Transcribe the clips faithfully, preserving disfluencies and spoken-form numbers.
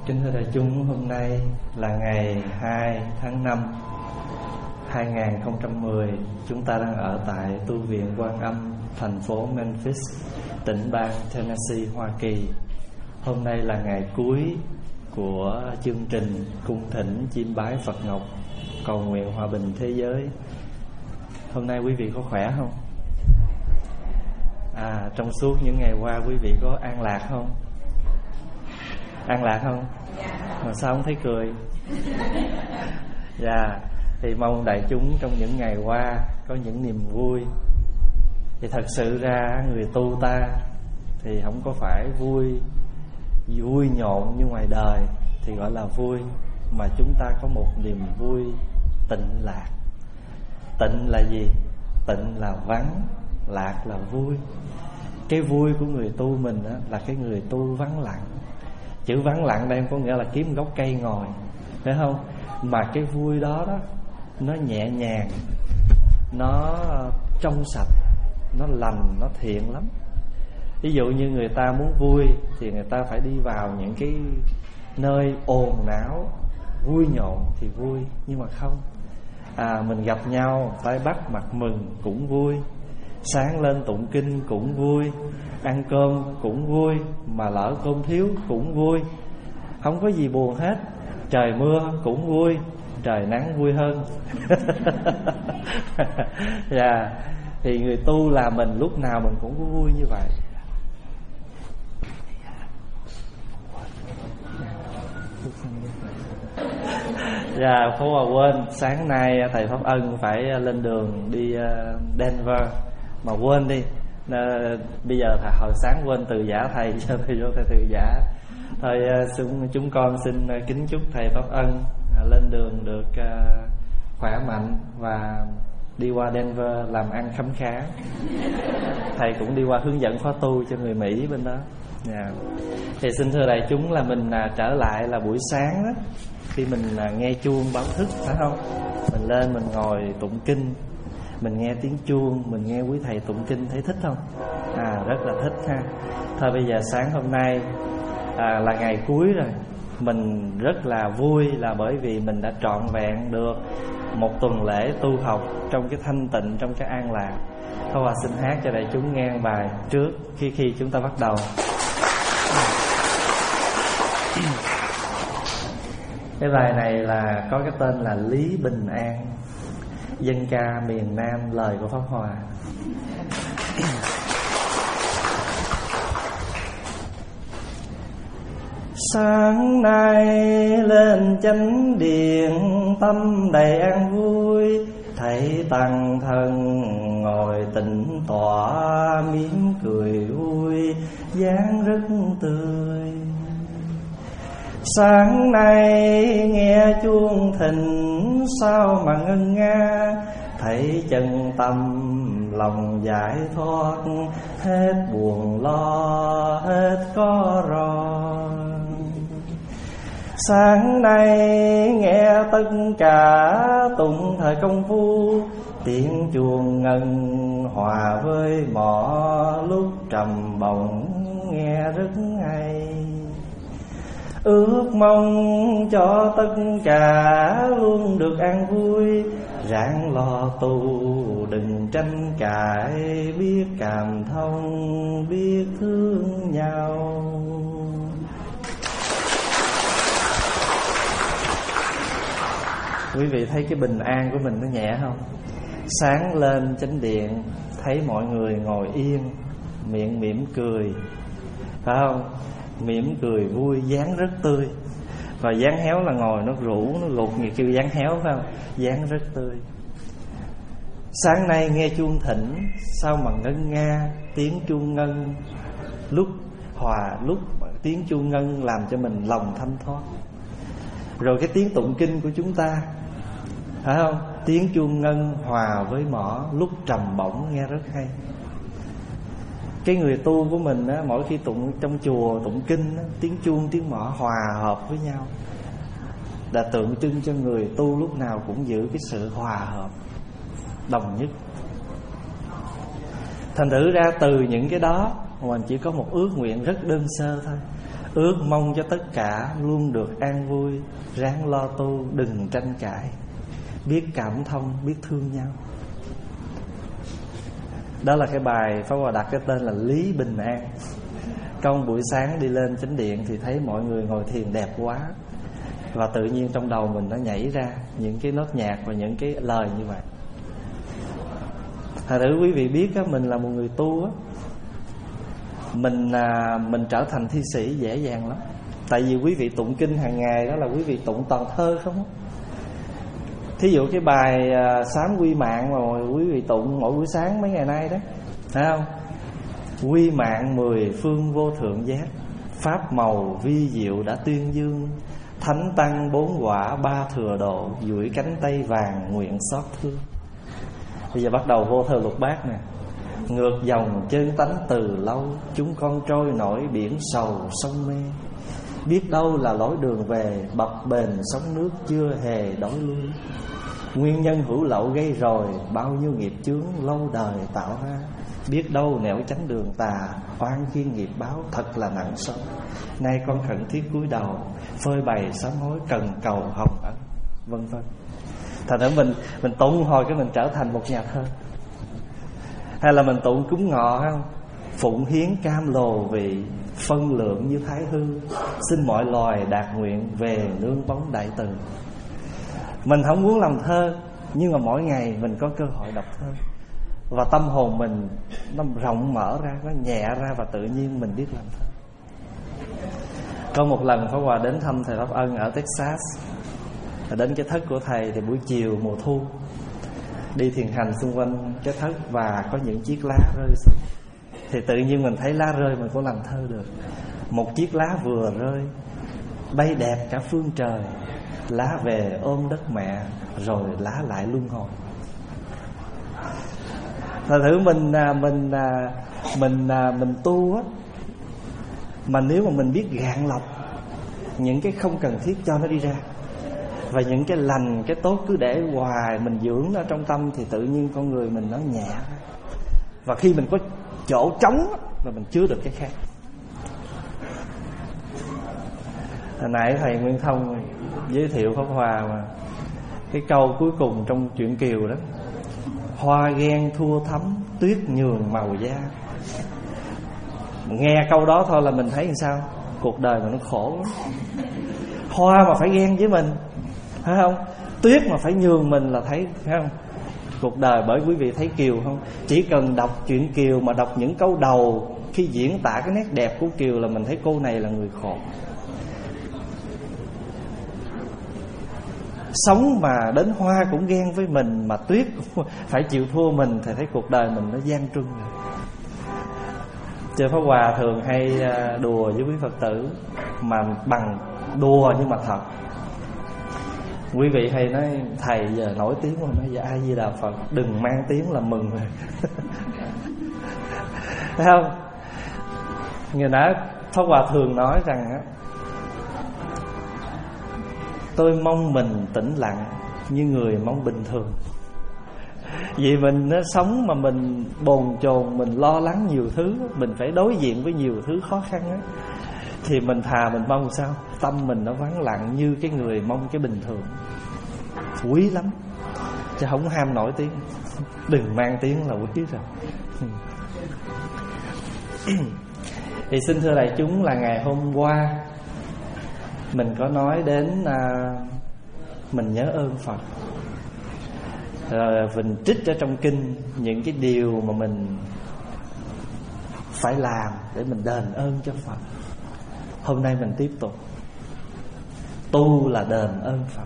Kính thưa đại chúng, hôm nay là ngày hai tháng năm hai nghìn không trăm mười. Chúng ta đang ở tại tu viện Quan Âm, thành phố Memphis, tỉnh bang Tennessee, Hoa Kỳ. Hôm nay là ngày cuối của chương trình cung thỉnh chiêm bái Phật Ngọc, cầu nguyện hòa bình thế giới. Hôm nay quý vị có khỏe không? À, trong suốt những ngày qua quý vị có an lạc không? An lạc không? Mà sao không thấy cười? Dạ, yeah. Thì mong đại chúng trong những ngày qua có những niềm vui. Thì thật sự ra người tu ta thì không có phải vui vui nhộn như ngoài đời thì gọi là vui, mà chúng ta có một niềm vui tịnh lạc. Tịnh là gì? Tịnh là vắng, lạc là vui. Cái vui của người tu mình á, là cái người tu vắng lặng. Chữ vắng lặng đây có nghĩa là kiếm gốc cây ngồi, phải không? Mà cái vui đó đó, nó nhẹ nhàng, nó trong sạch, nó lành, nó thiện lắm. Ví dụ như người ta muốn vui thì người ta phải đi vào những cái nơi ồn náo, vui nhộn thì vui. Nhưng mà không, à, mình gặp nhau phải bắt mặt mừng cũng vui, sáng lên tụng kinh cũng vui, ăn cơm cũng vui, mà lỡ cơm thiếu cũng vui. Không có gì buồn hết. Trời mưa cũng vui, trời nắng vui hơn. Dạ, yeah. Thì người tu là mình lúc nào mình cũng có vui như vậy. Dạ, yeah, Phố Hòa quên, sáng nay thầy Pháp Ân phải lên đường đi Denver, mà quên đi. Nên bây giờ thầy, hồi sáng quên từ giả thầy cho thầy vô thầy từ giả. Thôi chúng con xin kính chúc thầy Pháp Ân lên đường được khỏe mạnh và đi qua Denver làm ăn khấm khá. Thầy cũng đi qua hướng dẫn khóa tu cho người Mỹ bên đó. Yeah. Thì xin thưa đại chúng là mình trở lại là buổi sáng đó, khi mình nghe chuông báo thức, phải không? Mình lên mình ngồi tụng kinh, mình nghe tiếng chuông, mình nghe quý thầy tụng kinh, thấy thích không? À, rất là thích ha. Thôi bây giờ sáng hôm nay à, là ngày cuối rồi. Mình rất là vui là bởi vì mình đã trọn vẹn được một tuần lễ tu học trong cái thanh tịnh, trong cái an lạc. Thôi Hòa xin hát cho đại chúng nghe bài trước khi khi chúng ta bắt đầu. Cái bài này là có cái tên là Lý Bình An, dân ca miền Nam, lời của Pháp Hòa. Sáng nay lên chánh điện, tâm đầy an vui, thấy tăng thân ngồi tĩnh tọa, mỉm cười vui, dáng rất tươi. Sáng nay nghe chuông thỉnh, sao mà ngân nga, thấy chân tâm lòng giải thoát, hết buồn lo, hết có rò. Sáng nay nghe tất cả tụng thời công phu, tiếng chuông ngân hòa với mõ, lúc trầm bổng nghe rất hay. Ước mong cho tất cả luôn được an vui, ráng lo tu đừng tranh cãi, biết cảm thông biết thương nhau. Quý vị thấy cái bình an của mình nó nhẹ không? Sáng lên chánh điện thấy mọi người ngồi yên, miệng mỉm cười, phải không? Mỉm cười vui, dáng rất tươi. Và dáng héo là ngồi nó rũ, nó gục, người kêu dáng héo, phải không? Dáng rất tươi. Sáng nay nghe chuông thỉnh, sao mà ngân nga, tiếng chuông ngân lúc hòa, lúc tiếng chuông ngân làm cho mình lòng thanh thoát. Rồi cái tiếng tụng kinh của chúng ta, phải không? Tiếng chuông ngân hòa với mõ, lúc trầm bổng nghe rất hay. Cái người tu của mình á, mỗi khi tụng trong chùa tụng kinh á, tiếng chuông tiếng mõ hòa hợp với nhau, đã tượng trưng cho người tu lúc nào cũng giữ cái sự hòa hợp, đồng nhất. Thành thử ra từ những cái đó mình chỉ có một ước nguyện rất đơn sơ thôi. ước mong cho tất cả luôn được an vui, ráng lo tu đừng tranh cãi, biết cảm thông, biết thương nhau. Đó là cái bài Pháp Hòa đặt cái tên là Lý Bình An. Trong buổi sáng đi lên chánh điện thì thấy mọi người ngồi thiền đẹp quá, và tự nhiên trong đầu mình nó nhảy ra những cái nốt nhạc và những cái lời như vậy. Thật thử quý vị biết á, mình là một người tu á, Mình à, mình trở thành thi sĩ dễ dàng lắm. Tại vì quý vị tụng kinh hàng ngày đó là quý vị tụng toàn thơ không. Thí dụ cái bài à, Sám Quy Mạng mà quý vị tụng mỗi buổi sáng mấy ngày nay đó, thấy không? Quy mạng mười phương vô thượng giác, pháp màu vi diệu đã tuyên dương, thánh tăng bốn quả ba thừa độ, duỗi cánh tay vàng nguyện xót thương. Bây giờ bắt đầu vô thơ lục bát nè. Ngược dòng chân tánh từ lâu, chúng con trôi nổi biển sầu sông mê. Biết đâu là lối đường về, bập bềnh sóng nước chưa hề đổi lui. Nguyên nhân hữu lậu gây rồi, bao nhiêu nghiệp chướng lâu đời tạo ra. Biết đâu nẻo tránh đường tà, oan khiên nghiệp báo thật là nặng sâu. Nay con khẩn thiết cúi đầu, phơi bày sám hối cần cầu hồng ân, vân vân. Thành ra mình mình tụng hồi cái mình trở thành một nhà thơ. Hay là mình tụng cúng ngọ không? Phụng hiến cam lồ vị, phân lượng như thái hư, xin mọi loài đạt nguyện về nương bóng đại từ. Mình không muốn làm thơ, nhưng mà mỗi ngày mình có cơ hội đọc thơ, và tâm hồn mình nó rộng mở ra, nó nhẹ ra, và tự nhiên mình biết làm thơ. Có một lần Pháp Hòa đến thăm thầy Pháp Ân ở Texas. Đến cái thất của thầy thì buổi chiều mùa thu, đi thiền hành xung quanh cái thất và có những chiếc lá rơi xuống. Thì tự nhiên mình thấy lá rơi mình cũng làm thơ được. Một chiếc lá vừa rơi, bay đẹp cả phương trời, lá về ôm đất mẹ, rồi lá lại luân hồi. Thật thử mình mình mình mình, mình tu á, mà nếu mà mình biết gạn lọc những cái không cần thiết cho nó đi ra, và những cái lành, cái tốt cứ để hoài mình dưỡng nó trong tâm, thì tự nhiên con người mình nó nhẹ. Và khi mình có chỗ trống là mình chứa được cái khác. Hồi nãy thầy Nguyên Thông giới thiệu Pháp Hòa mà cái câu cuối cùng trong truyện Kiều đó: hoa ghen thua thắm, tuyết nhường màu da. Nghe câu đó thôi là mình thấy làm sao cuộc đời mà nó khổ lắm. Hoa mà phải ghen với mình, phải không? Tuyết mà phải nhường mình là thấy, phải không? Cuộc đời, bởi quý vị thấy Kiều không? Chỉ cần đọc chuyện Kiều mà đọc những câu đầu khi diễn tả cái nét đẹp của Kiều là mình thấy cô này là người khổ. Sống mà đến hoa cũng ghen với mình, mà tuyết cũng phải chịu thua mình, thì thấy cuộc đời mình nó gian truân rồi. Chứ Pháp Hòa thường hay đùa với quý Phật tử, mà bằng đùa nhưng mà thật. Quý vị hay nói thầy giờ nổi tiếng mà, nói giờ A Di Đà Phật, đừng mang tiếng là mừng rồi. Thấy không? Người nãy Pháp Hòa thường nói rằng á, tôi mong mình tĩnh lặng như người mong bình thường. Vì mình nó sống mà mình bồn chồn, mình lo lắng nhiều thứ, mình phải đối diện với nhiều thứ khó khăn á, thì mình thà mình mong sao tâm mình nó vắng lặng như cái người mong cái bình thường. Quý lắm, chứ không ham nổi tiếng. Đừng mang tiếng là quý rồi. Thì xin thưa đại chúng, là ngày hôm qua mình có nói đến à, mình nhớ ơn Phật, rồi mình trích ra trong kinh những cái điều mà mình phải làm để mình đền ơn cho Phật. Hôm nay mình tiếp tục. Tu là đền ơn Phật.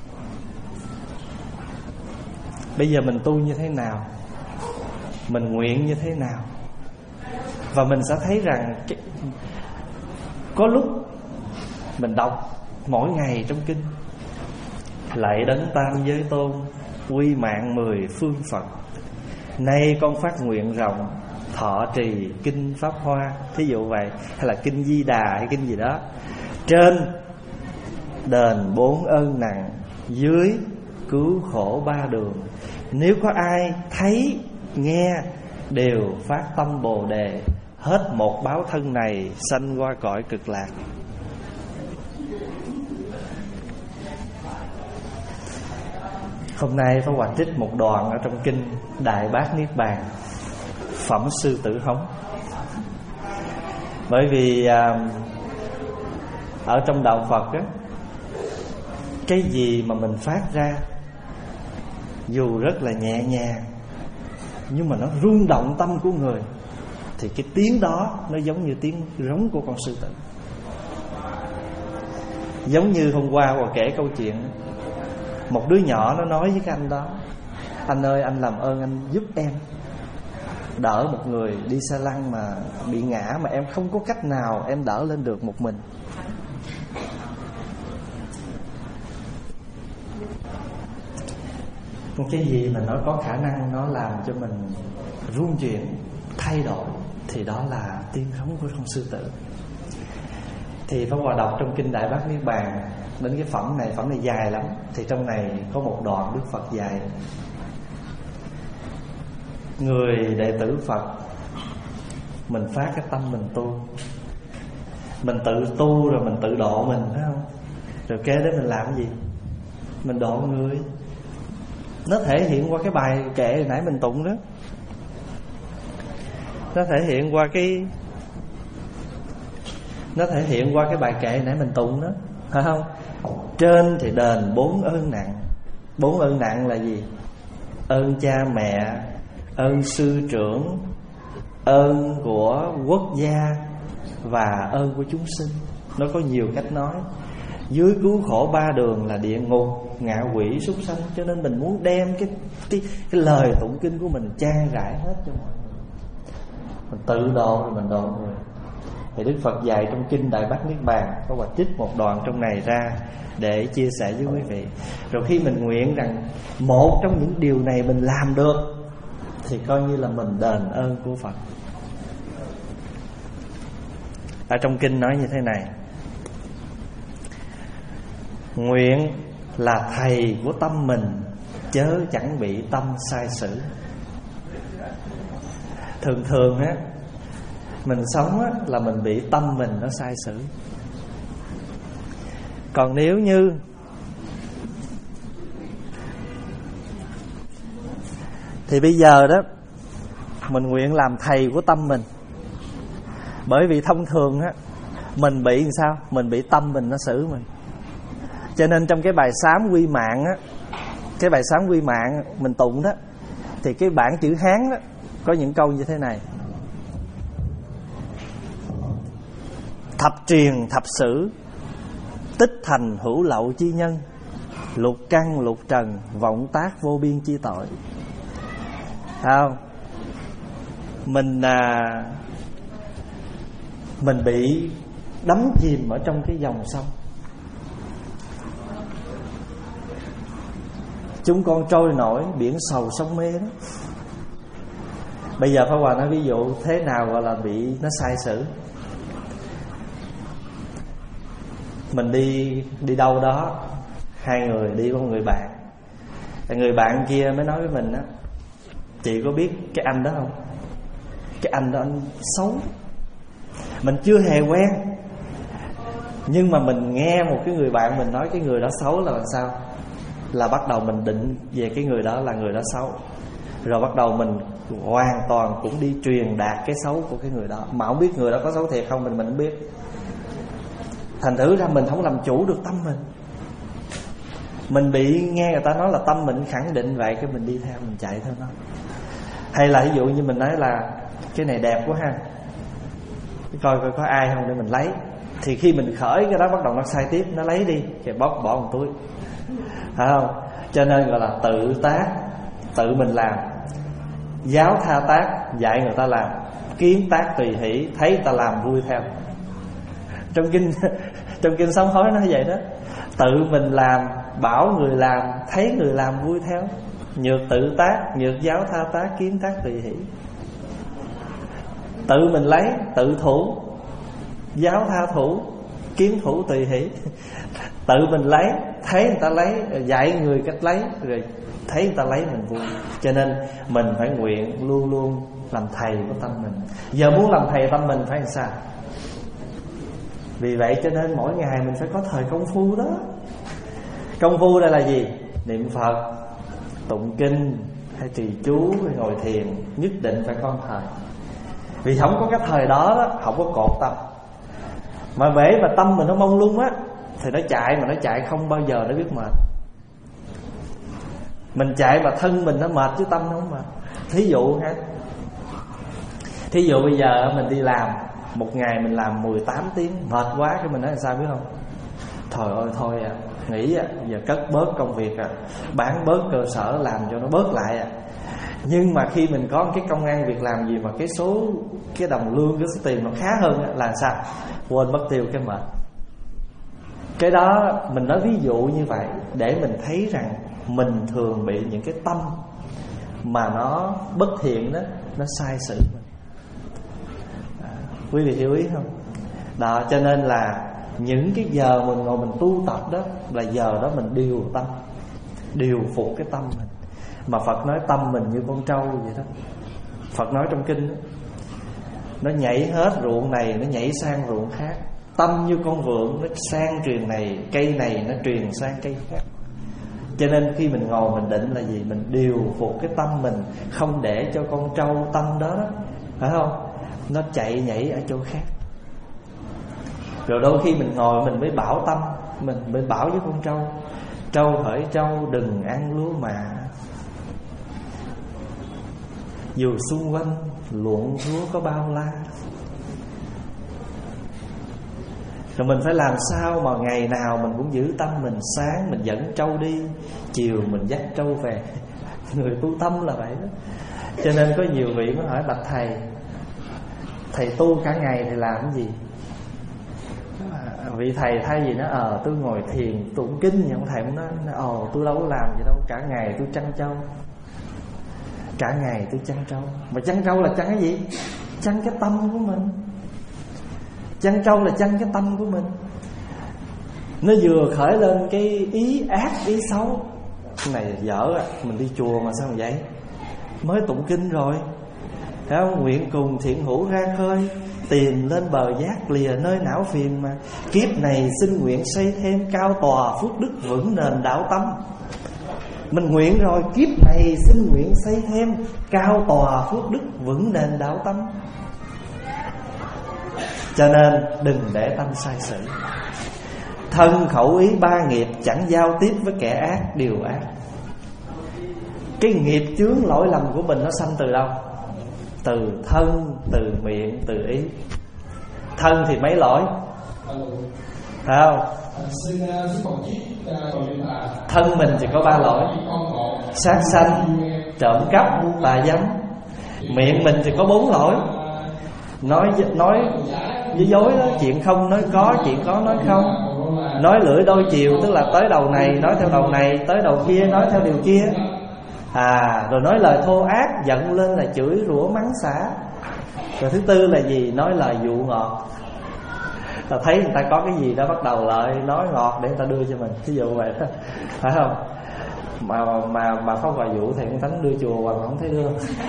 Bây giờ mình tu như thế nào, mình nguyện như thế nào, và mình sẽ thấy rằng cái, có lúc mình đọc mỗi ngày trong kinh: lạy đấng tam giới tôn, quy mạng mười phương Phật, nay con phát nguyện rộng, thọ trì kinh Pháp Hoa. Thí dụ vậy, hay là kinh Di Đà hay kinh gì đó. Trên đền bốn ơn nặng, dưới cứu khổ ba đường. Nếu có ai thấy nghe đều phát tâm Bồ Đề, hết một báo thân này, sanh qua cõi cực lạc. Hôm nay Pháp Hòa trích một đoạn ở trong kinh Đại Bát Niết Bàn, phẩm Sư Tử Hống. Bởi vì à, ở trong đạo Phật á, cái gì mà mình phát ra dù rất là nhẹ nhàng, nhưng mà nó rung động tâm của người, thì cái tiếng đó nó giống như tiếng rống của con sư tử. Giống như hôm qua Hòa kể câu chuyện, một đứa nhỏ nó nói với cái anh đó: anh ơi, anh làm ơn anh giúp em đỡ một người đi xe lăn mà bị ngã, mà em không có cách nào em đỡ lên được một mình. Một cái gì mà nó có khả năng nó làm cho mình rung chuyển, thay đổi, thì đó là tiếng rống của con sư tử. Thì Pháp Hòa đọc trong kinh Đại Bát Niết Bàn đến cái phẩm này, phẩm này dài lắm. Thì trong này có một đoạn Đức Phật dạy: người đệ tử Phật, mình phát cái tâm mình tu, mình tự tu rồi mình tự độ mình, phải không? Rồi kế đến mình làm cái gì? Mình độ người. Nó thể hiện qua cái bài kệ hồi nãy mình tụng đó. Nó thể hiện qua cái Nó thể hiện qua cái bài kệ hồi nãy mình tụng đó, phải không? Trên thì đền bốn ơn nặng. Bốn ơn nặng là gì? Ơn cha mẹ, ơn sư trưởng, ơn của quốc gia và ơn của chúng sinh. Nó có nhiều cách nói. Dưới cứu khổ ba đường là địa ngục, ngạ quỷ, súc sanh. Cho nên mình muốn đem cái, cái, cái lời tụng kinh của mình trang rải hết cho mọi người. Mình tự độ rồi mình độ người. Thì Đức Phật dạy trong kinh Đại Bát Niết Bàn, có Hòa trích một đoạn trong này ra để chia sẻ với quý vị. Rồi khi mình nguyện rằng một trong những điều này mình làm được, thì coi như là mình đền ơn của Phật. Ở trong kinh nói như thế này: nguyện là thầy của tâm mình, chớ chẳng bị tâm sai sử. Thường thường á, mình sống á, là mình bị tâm mình nó sai sử. Còn nếu như thì bây giờ đó mình nguyện làm thầy của tâm mình. Bởi vì thông thường á, mình bị làm sao? Mình bị tâm mình nó xử mình. Cho nên trong cái bài sám quy mạng á, cái bài sám quy mạng mình tụng đó, thì cái bản chữ Hán đó có những câu như thế này: thập truyền thập sử, tích thành hữu lậu chi nhân, lục căn lục trần, vọng tác vô biên chi tội. Không? Mình à, mình bị đắm chìm ở trong cái dòng sông. Chúng con trôi nổi biển sầu sông mê đó. Bây giờ Pháp Hòa nói ví dụ thế nào gọi là bị nó sai sử. Mình đi đi đâu đó, hai người đi với một người bạn. Người bạn kia mới nói với mình á: chị có biết cái anh đó không? Cái anh đó anh xấu. Mình chưa hề quen, nhưng mà mình nghe một cái người bạn mình nói cái người đó xấu là làm sao? Là bắt đầu mình định về cái người đó là người đó xấu. Rồi bắt đầu mình hoàn toàn cũng đi truyền đạt cái xấu của cái người đó. Mà không biết người đó có xấu thiệt không mình mình không biết. Thành thử ra mình không làm chủ được tâm mình. Mình bị nghe người ta nói là tâm mình khẳng định vậy, cái mình đi theo, mình chạy theo nó. Hay là ví dụ như mình nói là cái này đẹp quá ha, coi coi có ai không để mình lấy. Thì khi mình khởi cái đó bắt đầu nó sai tiếp, nó lấy đi, thì bóc bỏ một túi, phải không? Cho nên gọi là tự tác, tự mình làm. Giáo tha tác, dạy người ta làm. Kiến tác tùy hỷ, thấy người ta làm vui theo. Trong kinh trong kinh Sám Hối nói vậy đó. Tự mình làm, bảo người làm, thấy người làm vui theo. Nhược tự tác, nhược giáo tha tác, kiến tác tùy hỷ. Tự mình lấy, tự thủ, giáo tha thủ, kiến thủ tùy hỷ. Tự mình lấy, thấy người ta lấy, dạy người cách lấy, rồi thấy người ta lấy mình vui. Cho nên mình phải nguyện luôn luôn làm thầy của tâm mình. Giờ muốn làm thầy tâm mình phải làm sao? Vì vậy cho nên mỗi ngày mình phải có thời công phu đó. Công phu đây là gì? Niệm Phật, tụng kinh, hay trì chú, hay ngồi thiền. Nhất định phải có thời. Vì không có cái thời đó, đó không có cột tâm. Mà bể mà tâm mình nó mông lung á, thì nó chạy mà nó chạy không bao giờ nó biết mệt. Mình chạy mà thân mình nó mệt chứ tâm nó không mệt. Thí dụ ha, thí dụ bây giờ mình đi làm, một ngày mình làm mười tám tiếng, mệt quá, cái mình nói là sao biết không? Trời ơi thôi à, nghĩ à, giờ cất bớt công việc à, bán bớt cơ sở làm cho nó bớt lại à. Nhưng mà khi mình có cái công ăn việc làm gì mà cái số, cái đồng lương, cái số tiền nó khá hơn á, là sao? Quên mất tiêu cái mệt. Cái đó mình nói ví dụ như vậy để mình thấy rằng mình thường bị những cái tâm mà nó bất thiện đó, nó sai sử mình. À, quý vị hiểu ý không? Đó, cho nên là những cái giờ mình ngồi mình tu tập đó là giờ đó mình điều tâm, điều phục cái tâm mình. Mà Phật nói tâm mình như con trâu vậy đó. Phật nói trong kinh đó, nó nhảy hết ruộng này, nó nhảy sang ruộng khác. Tâm như con vượn, nó sang truyền này, cây này nó truyền sang cây khác. Cho nên khi mình ngồi mình định là gì? Mình điều phục cái tâm mình, không để cho con trâu tâm đó, đó phải không? Nó chạy nhảy ở chỗ khác. Rồi đôi khi mình ngồi mình mới bảo tâm, mình mới bảo với con trâu: trâu hỡi trâu, đừng ăn lúa mạ, dù xung quanh luộn lúa có bao la. Rồi mình phải làm sao mà ngày nào mình cũng giữ tâm mình sáng, mình dẫn trâu đi, chiều mình dắt trâu về. Người tu tâm là vậy đó. Cho nên có nhiều vị mới hỏi: bạch thầy, thầy tu cả ngày thì làm cái gì? Vị thầy thay vì nó ờ tôi ngồi thiền tụng kinh, nhưng thầy cũng nói ồ tôi đâu có làm gì đâu, cả ngày tôi chăn trâu. Cả ngày tôi chăn trâu. Mà chăn trâu là chăn cái gì? Chăn cái tâm của mình. Chăn trâu là chăn cái tâm của mình. Nó vừa khởi lên cái ý ác, ý xấu. Cái này dở à, mình đi chùa mà sao mà vậy? Mới tụng kinh rồi, thấy không? Nguyện cùng thiện hữu ra khơi, tìm lên bờ giác lìa nơi não phiền mà. Kiếp này xin nguyện xây thêm cao tòa phước đức vững nền đạo tâm. Mình nguyện rồi, kiếp này xin nguyện xây thêm cao tòa phước đức vững nền đạo tâm. Cho nên đừng để tâm sai sử. Thân khẩu ý ba nghiệp chẳng giao tiếp với kẻ ác điều ác. Cái nghiệp chướng lỗi lầm của mình nó sanh từ đâu? Từ thân, từ miệng, từ ý. Thân thì mấy lỗi? Phải không? Thân mình chỉ có ba lỗi: sát sanh, trộm cắp, tà dâm. Miệng mình thì có bốn lỗi: nói nói với dối đó, chuyện không nói có, chuyện có nói không. Nói lưỡi đôi chiều, tức là tới đầu này nói theo đầu này, tới đầu kia nói theo điều kia. À, rồi nói lời thô ác, giận lên là chửi rủa mắng xả. Rồi thứ tư là gì? Nói lời dụ ngọt. Là thấy người ta có cái gì đó bắt đầu lại nói ngọt để người ta đưa cho mình, ví dụ vậy đó, phải không? Mà mà mà không phải dụ thì con Thánh đưa chùa mà không thấy đưa.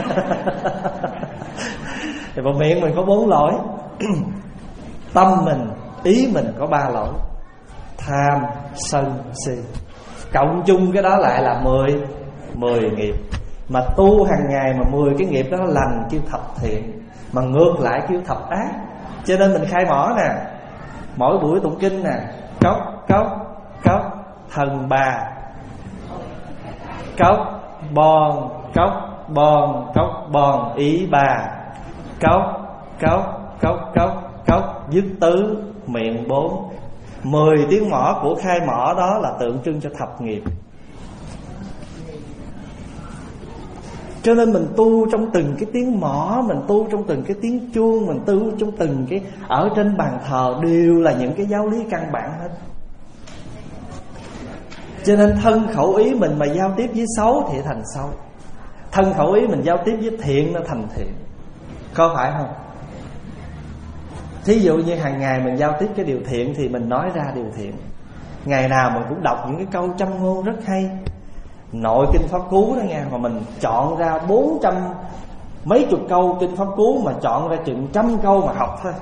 Thì vào miệng mình có bốn lỗi. Tâm mình, ý mình có ba lỗi: tham, sân, si. Cộng chung cái đó lại là mười mười nghiệp. Mà tu hàng ngày mà mười cái nghiệp đó lành kêu thập thiện, mà ngược lại kêu thập ác. Cho nên mình khai mỏ nè, mỗi buổi tụng kinh nè: cốc, cốc, cốc, thần bà, cốc, bon, cốc, bon, cốc, bon, ý bà, cốc, cốc, cốc, cốc, cốc, dứt tứ, miệng bốn. Mười tiếng mỏ của khai mỏ đó là tượng trưng cho thập nghiệp. Cho nên mình tu trong từng cái tiếng mõ, mình tu trong từng cái tiếng chuông, mình tu trong từng cái ở trên bàn thờ, đều là những cái giáo lý căn bản hết. Cho nên thân khẩu ý mình mà giao tiếp với xấu thì thành xấu, thân khẩu ý mình giao tiếp với thiện nó thành thiện. Có phải không? Thí dụ như hàng ngày mình giao tiếp cái điều thiện thì mình nói ra điều thiện. Ngày nào mình cũng đọc những cái câu châm ngôn rất hay, nội kinh Pháp Cú đó nghe, mà mình chọn ra bốn trăm mấy chục câu kinh Pháp Cú mà chọn ra chừng trăm câu mà học thôi,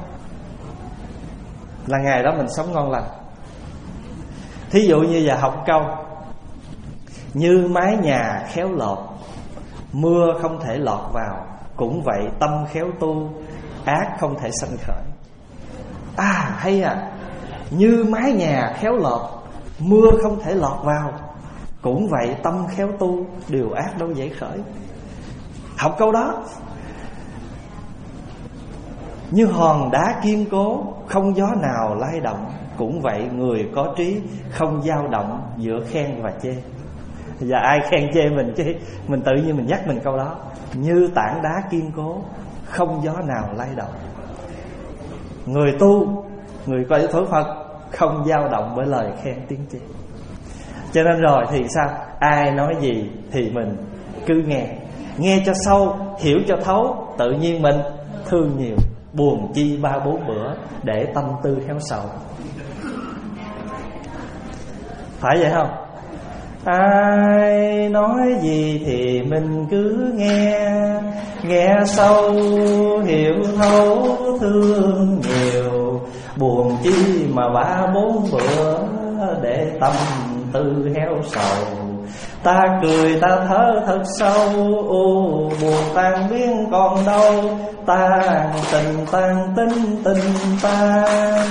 là ngày đó mình sống ngon lành. Thí dụ như giờ học câu: như mái nhà khéo lọt, mưa không thể lọt vào, cũng vậy tâm khéo tu, ác không thể sanh khởi. À hay à, như mái nhà khéo lọt, mưa không thể lọt vào, cũng vậy tâm khéo tu, điều ác đâu dễ khởi. Học câu đó. Như hòn đá kiên cố, không gió nào lay động, cũng vậy người có trí, không dao động giữa khen và chê. Giờ ai khen chê mình chứ mình tự nhiên mình nhắc mình câu đó. Như tảng đá kiên cố, không gió nào lay động. Người tu, người coi thối Phật, không dao động bởi lời khen tiếng chê. Cho nên rồi thì sao? Ai nói gì thì mình cứ nghe, nghe cho sâu, hiểu cho thấu, tự nhiên mình thương nhiều. Buồn chi ba bốn bữa, để tâm tư khéo sầu. Phải vậy không? Ai nói gì thì mình cứ nghe, nghe sâu, hiểu thấu, thương nhiều. Buồn chi mà ba bốn bữa, để tâm tư héo sầu. Ta cười ta thở thật sâu, ô buồn tan biến còn đâu. Tan tình tan tính tình tan.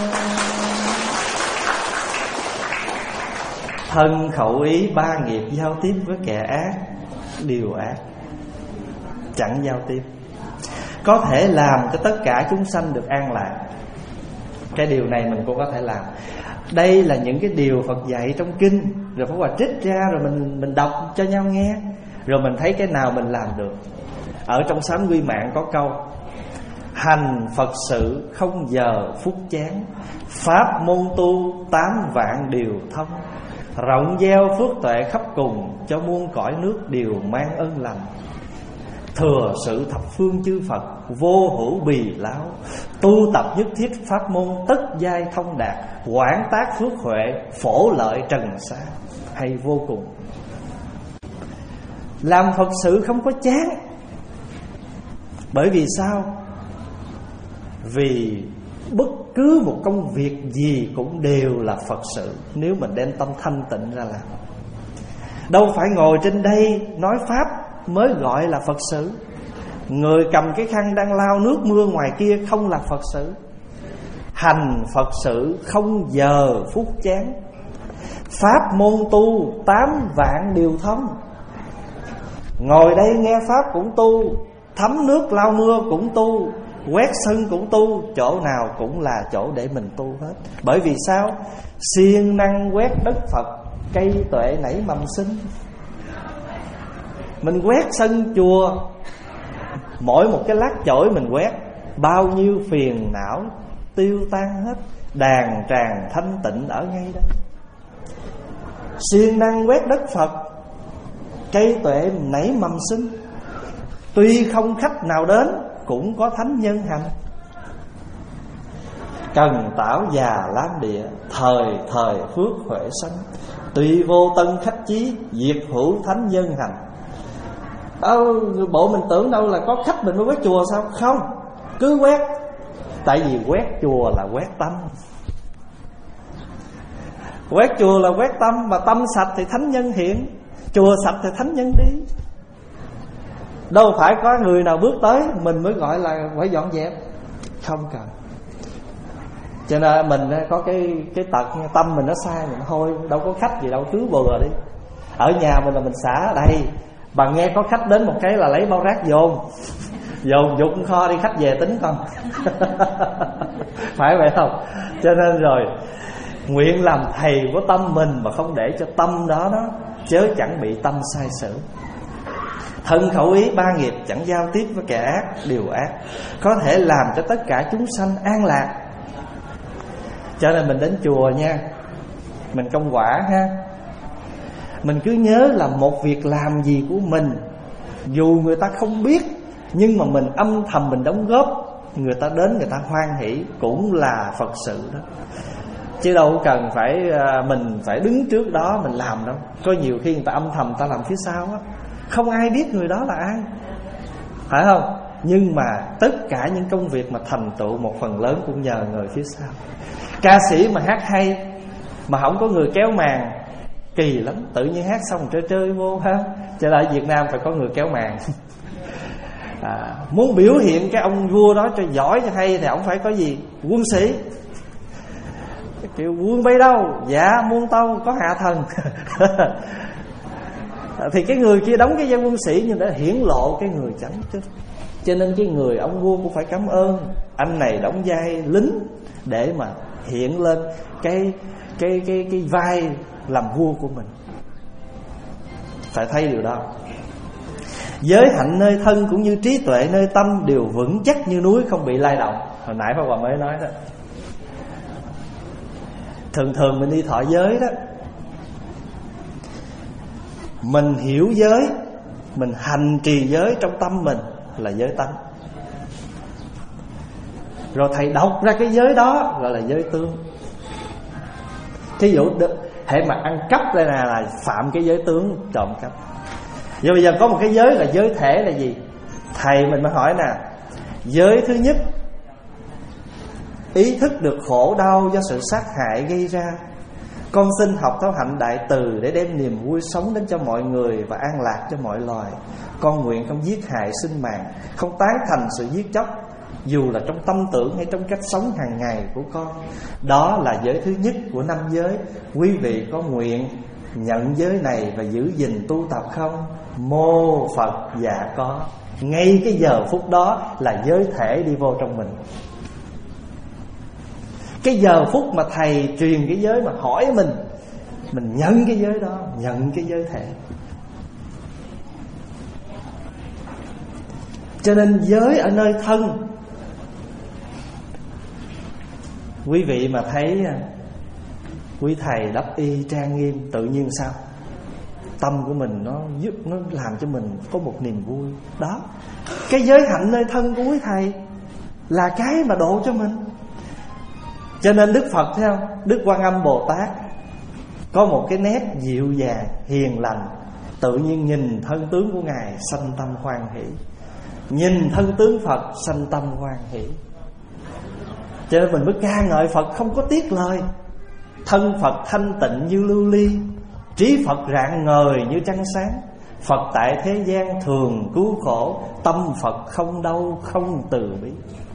Thân khẩu ý ba nghiệp giao tiếp với kẻ ác, điều ác, chẳng giao tiếp. Có thể làm cho tất cả chúng sanh được an lạc. Cái điều này mình cũng có thể làm. Đây là những cái điều Phật dạy trong kinh, rồi Pháp Hòa trích ra rồi mình mình đọc cho nhau nghe, rồi mình thấy cái nào mình làm được. Ở trong Sám Quy Mạng có câu: hành Phật sự không giờ phút chán, pháp môn tu tám vạn điều thông. Rộng gieo phước tuệ khắp cùng, cho muôn cõi nước đều mang ơn lành. Thừa sự thập phương chư Phật, vô hữu bì láo. Tu tập nhất thiết pháp môn, tất giai thông đạt. Quảng tác phước huệ, phổ lợi trần xa. Hay vô cùng. Làm Phật sự không có chán. Bởi vì sao? Vì bất cứ một công việc gì cũng đều là Phật sự, nếu mình đem tâm thanh tịnh ra làm. Đâu phải ngồi trên đây nói Pháp mới gọi là Phật sự. Người cầm cái khăn đang lao nước mưa ngoài kia không là Phật sự. Hành Phật sự không giờ phút chán, pháp môn tu tám vạn điều thông. Ngồi đây nghe Pháp cũng tu, thấm nước lao mưa cũng tu, quét sân cũng tu, chỗ nào cũng là chỗ để mình tu hết. Bởi vì sao? Siêng năng quét đất Phật, cây tuệ nảy mầm sinh. Mình quét sân chùa, mỗi một cái lát chổi mình quét, bao nhiêu phiền não tiêu tan hết, đàn tràng thanh tịnh ở ngay đây. Siêng năng quét đất Phật, cây tuệ nảy mầm sinh. Tuy không khách nào đến, cũng có thánh nhân hành. Cần tảo già lam địa, thời thời phước huệ sanh. Tuy vô tân khách chí, diệt hữu thánh nhân hành. Đâu, bộ mình tưởng đâu là có khách mình mới quét chùa sao? Không, cứ quét. Tại vì quét chùa là quét tâm. Quét chùa là quét tâm, mà tâm sạch thì thánh nhân hiện, chùa sạch thì thánh nhân đi. Đâu phải có người nào bước tới mình mới gọi là phải dọn dẹp. Không cần. Cho nên mình có cái cái tật tâm mình nó sai, mình thôi đâu có khách gì đâu, cứ bừa đi. Ở nhà mình là mình xả đây, bà nghe có khách đến một cái là lấy bao rác dồn, dồn dụng kho đi, khách về tính không. Phải vậy không? Cho nên rồi nguyện làm thầy của tâm mình, mà không để cho tâm đó nó chớ chẳng bị tâm sai sử. Thân khẩu ý ba nghiệp chẳng giao tiếp với kẻ ác, điều ác, có thể làm cho tất cả chúng sanh an lạc. Cho nên mình đến chùa nha, mình công quả ha, mình cứ nhớ là một việc làm gì của mình, dù người ta không biết, nhưng mà mình âm thầm mình đóng góp, người ta đến người ta hoan hỷ, cũng là Phật sự đó. Chứ đâu cần phải mình phải đứng trước đó mình làm đâu. Có nhiều khi người ta âm thầm ta làm phía sau á, không ai biết người đó là ai. phải không? Nhưng mà tất cả những công việc mà thành tựu một phần lớn cũng nhờ người phía sau. Ca sĩ mà hát hay mà không có người kéo màn kỳ lắm, tự nhiên hát xong chơi chơi vô ha. Cho nên ở Việt Nam phải có người kéo màn. À, muốn biểu hiện cái ông vua đó cho giỏi cho hay thì ông phải có gì? Quân sĩ. Kiểu quân bay đâu? Dạ muôn tâu có hạ thần. Thì cái người kia đóng cái vai quân sĩ nhưng đã hiển lộ cái người chánh chứ. Cho nên cái người ông vua cũng phải cảm ơn anh này đóng vai lính để mà hiện lên cái cái cái cái vai làm vua của mình. Phải thấy điều đó. Giới hạnh nơi thân cũng như trí tuệ nơi tâm đều vững chắc như núi không bị lay động. Hồi nãy Pháp Hòa mới nói đó. Thường thường mình đi thọ giới đó, mình hiểu giới, mình hành trì giới trong tâm mình là giới tánh. Rồi thầy đọc ra cái giới đó gọi là giới tướng. Thí dụ hệ mà ăn cắp đây là, là phạm cái giới tướng trộm cắp. Giờ bây giờ có một cái giới là giới thể là gì? Thầy mình mới hỏi nè. Giới thứ nhất, ý thức được khổ đau do sự sát hại gây ra. Con xin học thấu hạnh đại từ để đem niềm vui sống đến cho mọi người và an lạc cho mọi loài. Con nguyện không giết hại sinh mạng, không tái thành sự giết chóc, dù là trong tâm tưởng hay trong cách sống hàng ngày của con. Đó là giới thứ nhất của năm giới. Quý vị có nguyện nhận giới này và giữ gìn tu tập không? Mô Phật dạ có. Ngay cái giờ phút đó là giới thể đi vô trong mình. Cái giờ phút mà thầy truyền cái giới mà hỏi mình, mình nhận cái giới đó, nhận cái giới thể. Cho nên giới ở nơi thân, quý vị mà thấy quý thầy đắp y trang nghiêm, tự nhiên sao? Tâm của mình nó giúp, nó làm cho mình có một niềm vui. Đó, cái giới hạnh nơi thân của quý thầy là cái mà độ cho mình. Cho nên Đức Phật thấy không? Đức Quan Âm Bồ Tát có một cái nét dịu dàng, hiền lành. Tự nhiên nhìn thân tướng của Ngài sanh tâm hoan hỷ, nhìn thân tướng Phật sanh tâm hoan hỷ. Cho nên mình mới ca ngợi Phật không có tiếc lời. Thân Phật thanh tịnh như lưu ly, trí Phật rạng ngời như trăng sáng. Phật tại thế gian thường cứu khổ, tâm Phật không đau không từ bi.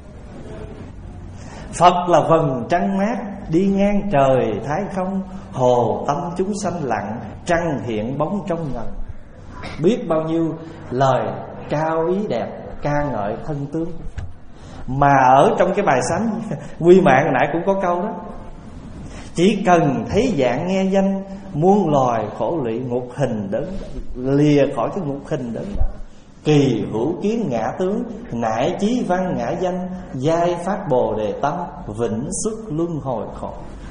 Phật là vầng trăng mát đi ngang trời thái không, hồ tâm chúng sanh lặng, trăng hiện bóng trong ngần. Biết bao nhiêu lời cao ý đẹp ca ngợi thân tướng. Mà ở trong cái bài sám Quy Mạng hồi nãy cũng có câu đó: chỉ cần thấy dạng nghe danh, muôn loài khổ lụy ngục hình đến, lìa khỏi cái ngục hình đến. Kỳ hữu kiến ngã tướng, nại chí văn ngã danh, giai phát bồ đề tâm, vĩnh xuất luân hồi khổ.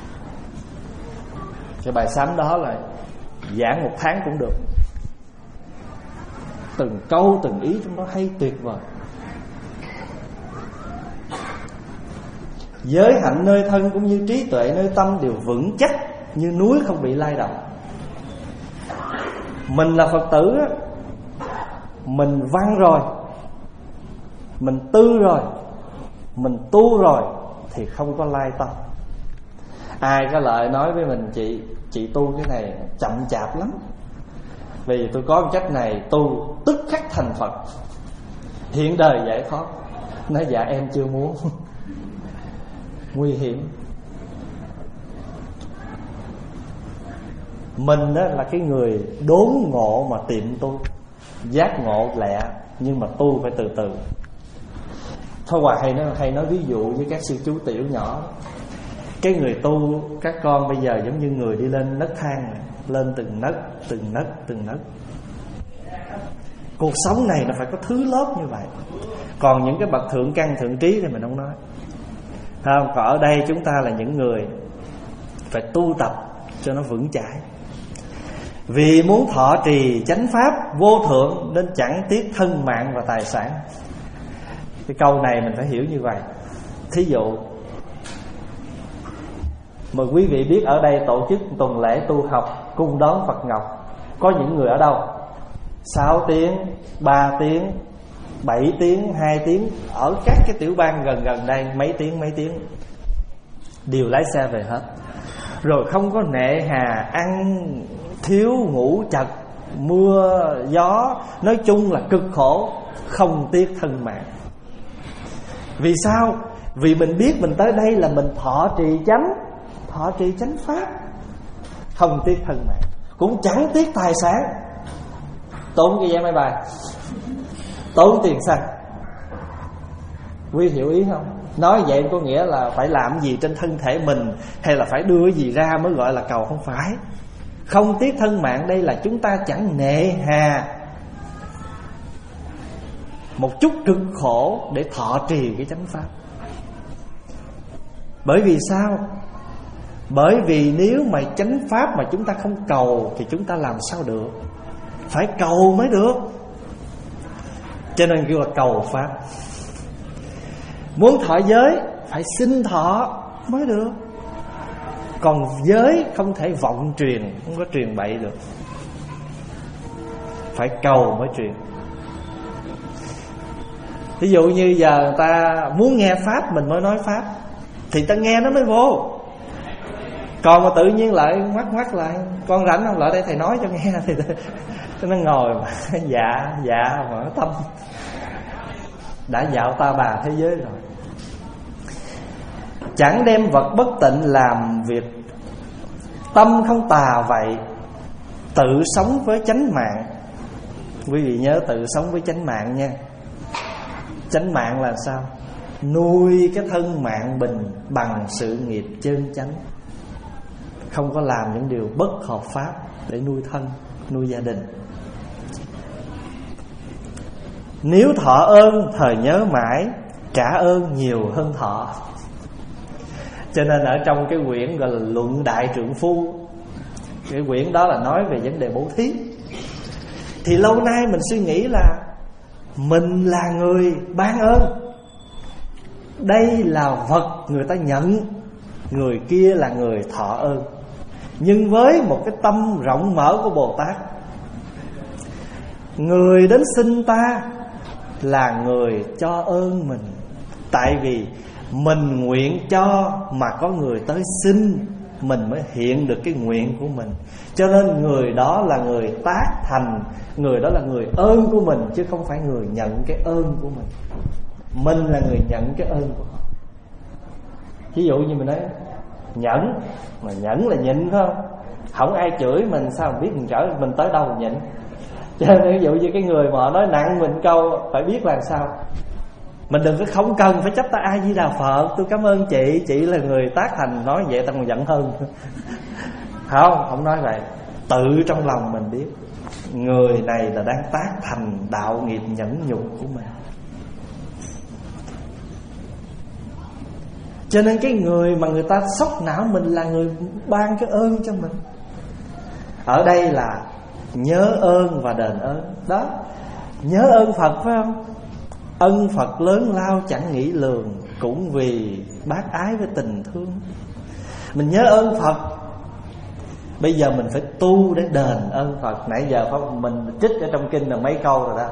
Cái bài sám đó là giảng một tháng cũng được. Từng câu từng ý trong đó hay tuyệt vời. Giới hạnh nơi thân cũng như trí tuệ nơi tâm đều vững chắc như núi không bị lay động. Mình là Phật tử á, mình văn rồi, mình tư rồi, mình tu rồi thì không có lai tâm. Ai có lợi nói với mình: Chị chị tu cái này chậm chạp lắm, vì tôi có cách này tu tức khắc thành Phật, hiện đời giải thoát. Nói dạ em chưa muốn. Nguy hiểm. Mình đó là cái người đốn ngộ mà tiệm tu, giác ngộ lẹ nhưng mà tu phải từ từ. Thôi Hòa hay nói, hay nói ví dụ với các sư chú tiểu nhỏ. Cái người tu, các con bây giờ giống như người đi lên nấc thang này, lên từng nấc, từng nấc, từng nấc. Cuộc sống này nó phải có thứ lớp như vậy. Còn những cái bậc thượng căn thượng trí thì mình không nói, không. Còn ở đây chúng ta là những người phải tu tập cho nó vững chãi. Vì muốn thọ trì chánh pháp vô thượng nên chẳng tiếc thân mạng và tài sản. Cái câu này mình phải hiểu như vậy. Thí dụ mời quý vị biết ở đây tổ chức tuần lễ tu học cung đón Phật Ngọc, có những người ở đâu sáu tiếng, ba tiếng, bảy tiếng, hai tiếng. Ở các cái tiểu bang gần gần đây mấy tiếng mấy tiếng đều lái xe về hết. Rồi không có nệ hà, ăn thiếu ngủ chật, mưa gió, nói chung là cực khổ, không tiếc thân mạng. Vì sao? Vì mình biết mình tới đây là mình thọ trì chánh, thọ trì chánh pháp, không tiếc thân mạng, cũng chẳng tiếc tài sản. Tốn cái gian mấy bài, tốn tiền xăng. Quý hiểu ý không? Nói vậy có nghĩa là phải làm gì trên thân thể mình, hay là phải đưa gì ra mới gọi là cầu, không phải. Không tiếc thân mạng đây là chúng ta chẳng nệ hà một chút cực khổ để thọ trì cái chánh pháp. Bởi vì sao? Bởi vì nếu mà chánh pháp mà chúng ta không cầu thì chúng ta làm sao được? Phải cầu mới được. Cho nên kêu là cầu pháp. Muốn thọ giới phải xin thọ mới được. Còn giới không thể vọng truyền, không có truyền bậy được, phải cầu mới truyền. Ví dụ như giờ người ta muốn nghe pháp mình mới nói pháp thì ta nghe nó mới vô. Còn mà tự nhiên lại ngoắt ngoắt lại, con rảnh không, lại đây thầy nói cho nghe, thì nó ngồi mà dạ dạ mà nó tâm đã dạo ta bà thế giới rồi. Chẳng đem vật bất tịnh làm việc, tâm không tà vậy, tự sống với chánh mạng. Quý vị nhớ tự sống với chánh mạng nha. Chánh mạng là sao? Nuôi cái thân mạng mình bằng sự nghiệp chân chánh, không có làm những điều bất hợp pháp để nuôi thân, nuôi gia đình. Nếu thọ ơn thời nhớ mãi, trả ơn nhiều hơn thọ. Cho nên ở trong cái quyển gọi là Luận Đại Trượng Phu, cái quyển đó là nói về vấn đề bố thí. Thì lâu nay mình suy nghĩ là mình là người ban ơn, đây là vật người ta nhận, người kia là người thọ ơn. Nhưng với một cái tâm rộng mở của Bồ Tát, người đến xin ta là người cho ơn mình. Tại vì mình nguyện cho mà có người tới xin, mình mới hiện được cái nguyện của mình. Cho nên người đó là người tác thành, người đó là người ơn của mình, chứ không phải người nhận cái ơn của mình. Mình là người nhận cái ơn của họ. Ví dụ như mình nói nhẫn, mà nhẫn là nhịn phải không? Không ai chửi mình sao mình biết mình trở mình tới đâu mình nhịn. Cho nên ví dụ như cái người mà họ nói nặng mình câu, phải biết làm sao. Mình đừng có không cần phải chấp tay A Di Đà Phật, tôi cảm ơn chị, chị là người tác thành, nói vậy ta còn giận hơn. Không, không nói vậy. Tự trong lòng mình biết người này là đang tác thành đạo nghiệp nhẫn nhục của mình. Cho nên cái người mà người ta sốc não mình là người ban cái ơn cho mình. Ở đây là nhớ ơn và đền ơn. Đó, nhớ ơn Phật phải không? Ân Phật lớn lao chẳng nghĩ lường, cũng vì bác ái với tình thương. Mình nhớ ơn Phật, bây giờ mình phải tu để đền ơn Phật. Nãy giờ không mình trích ở trong kinh là mấy câu rồi đó.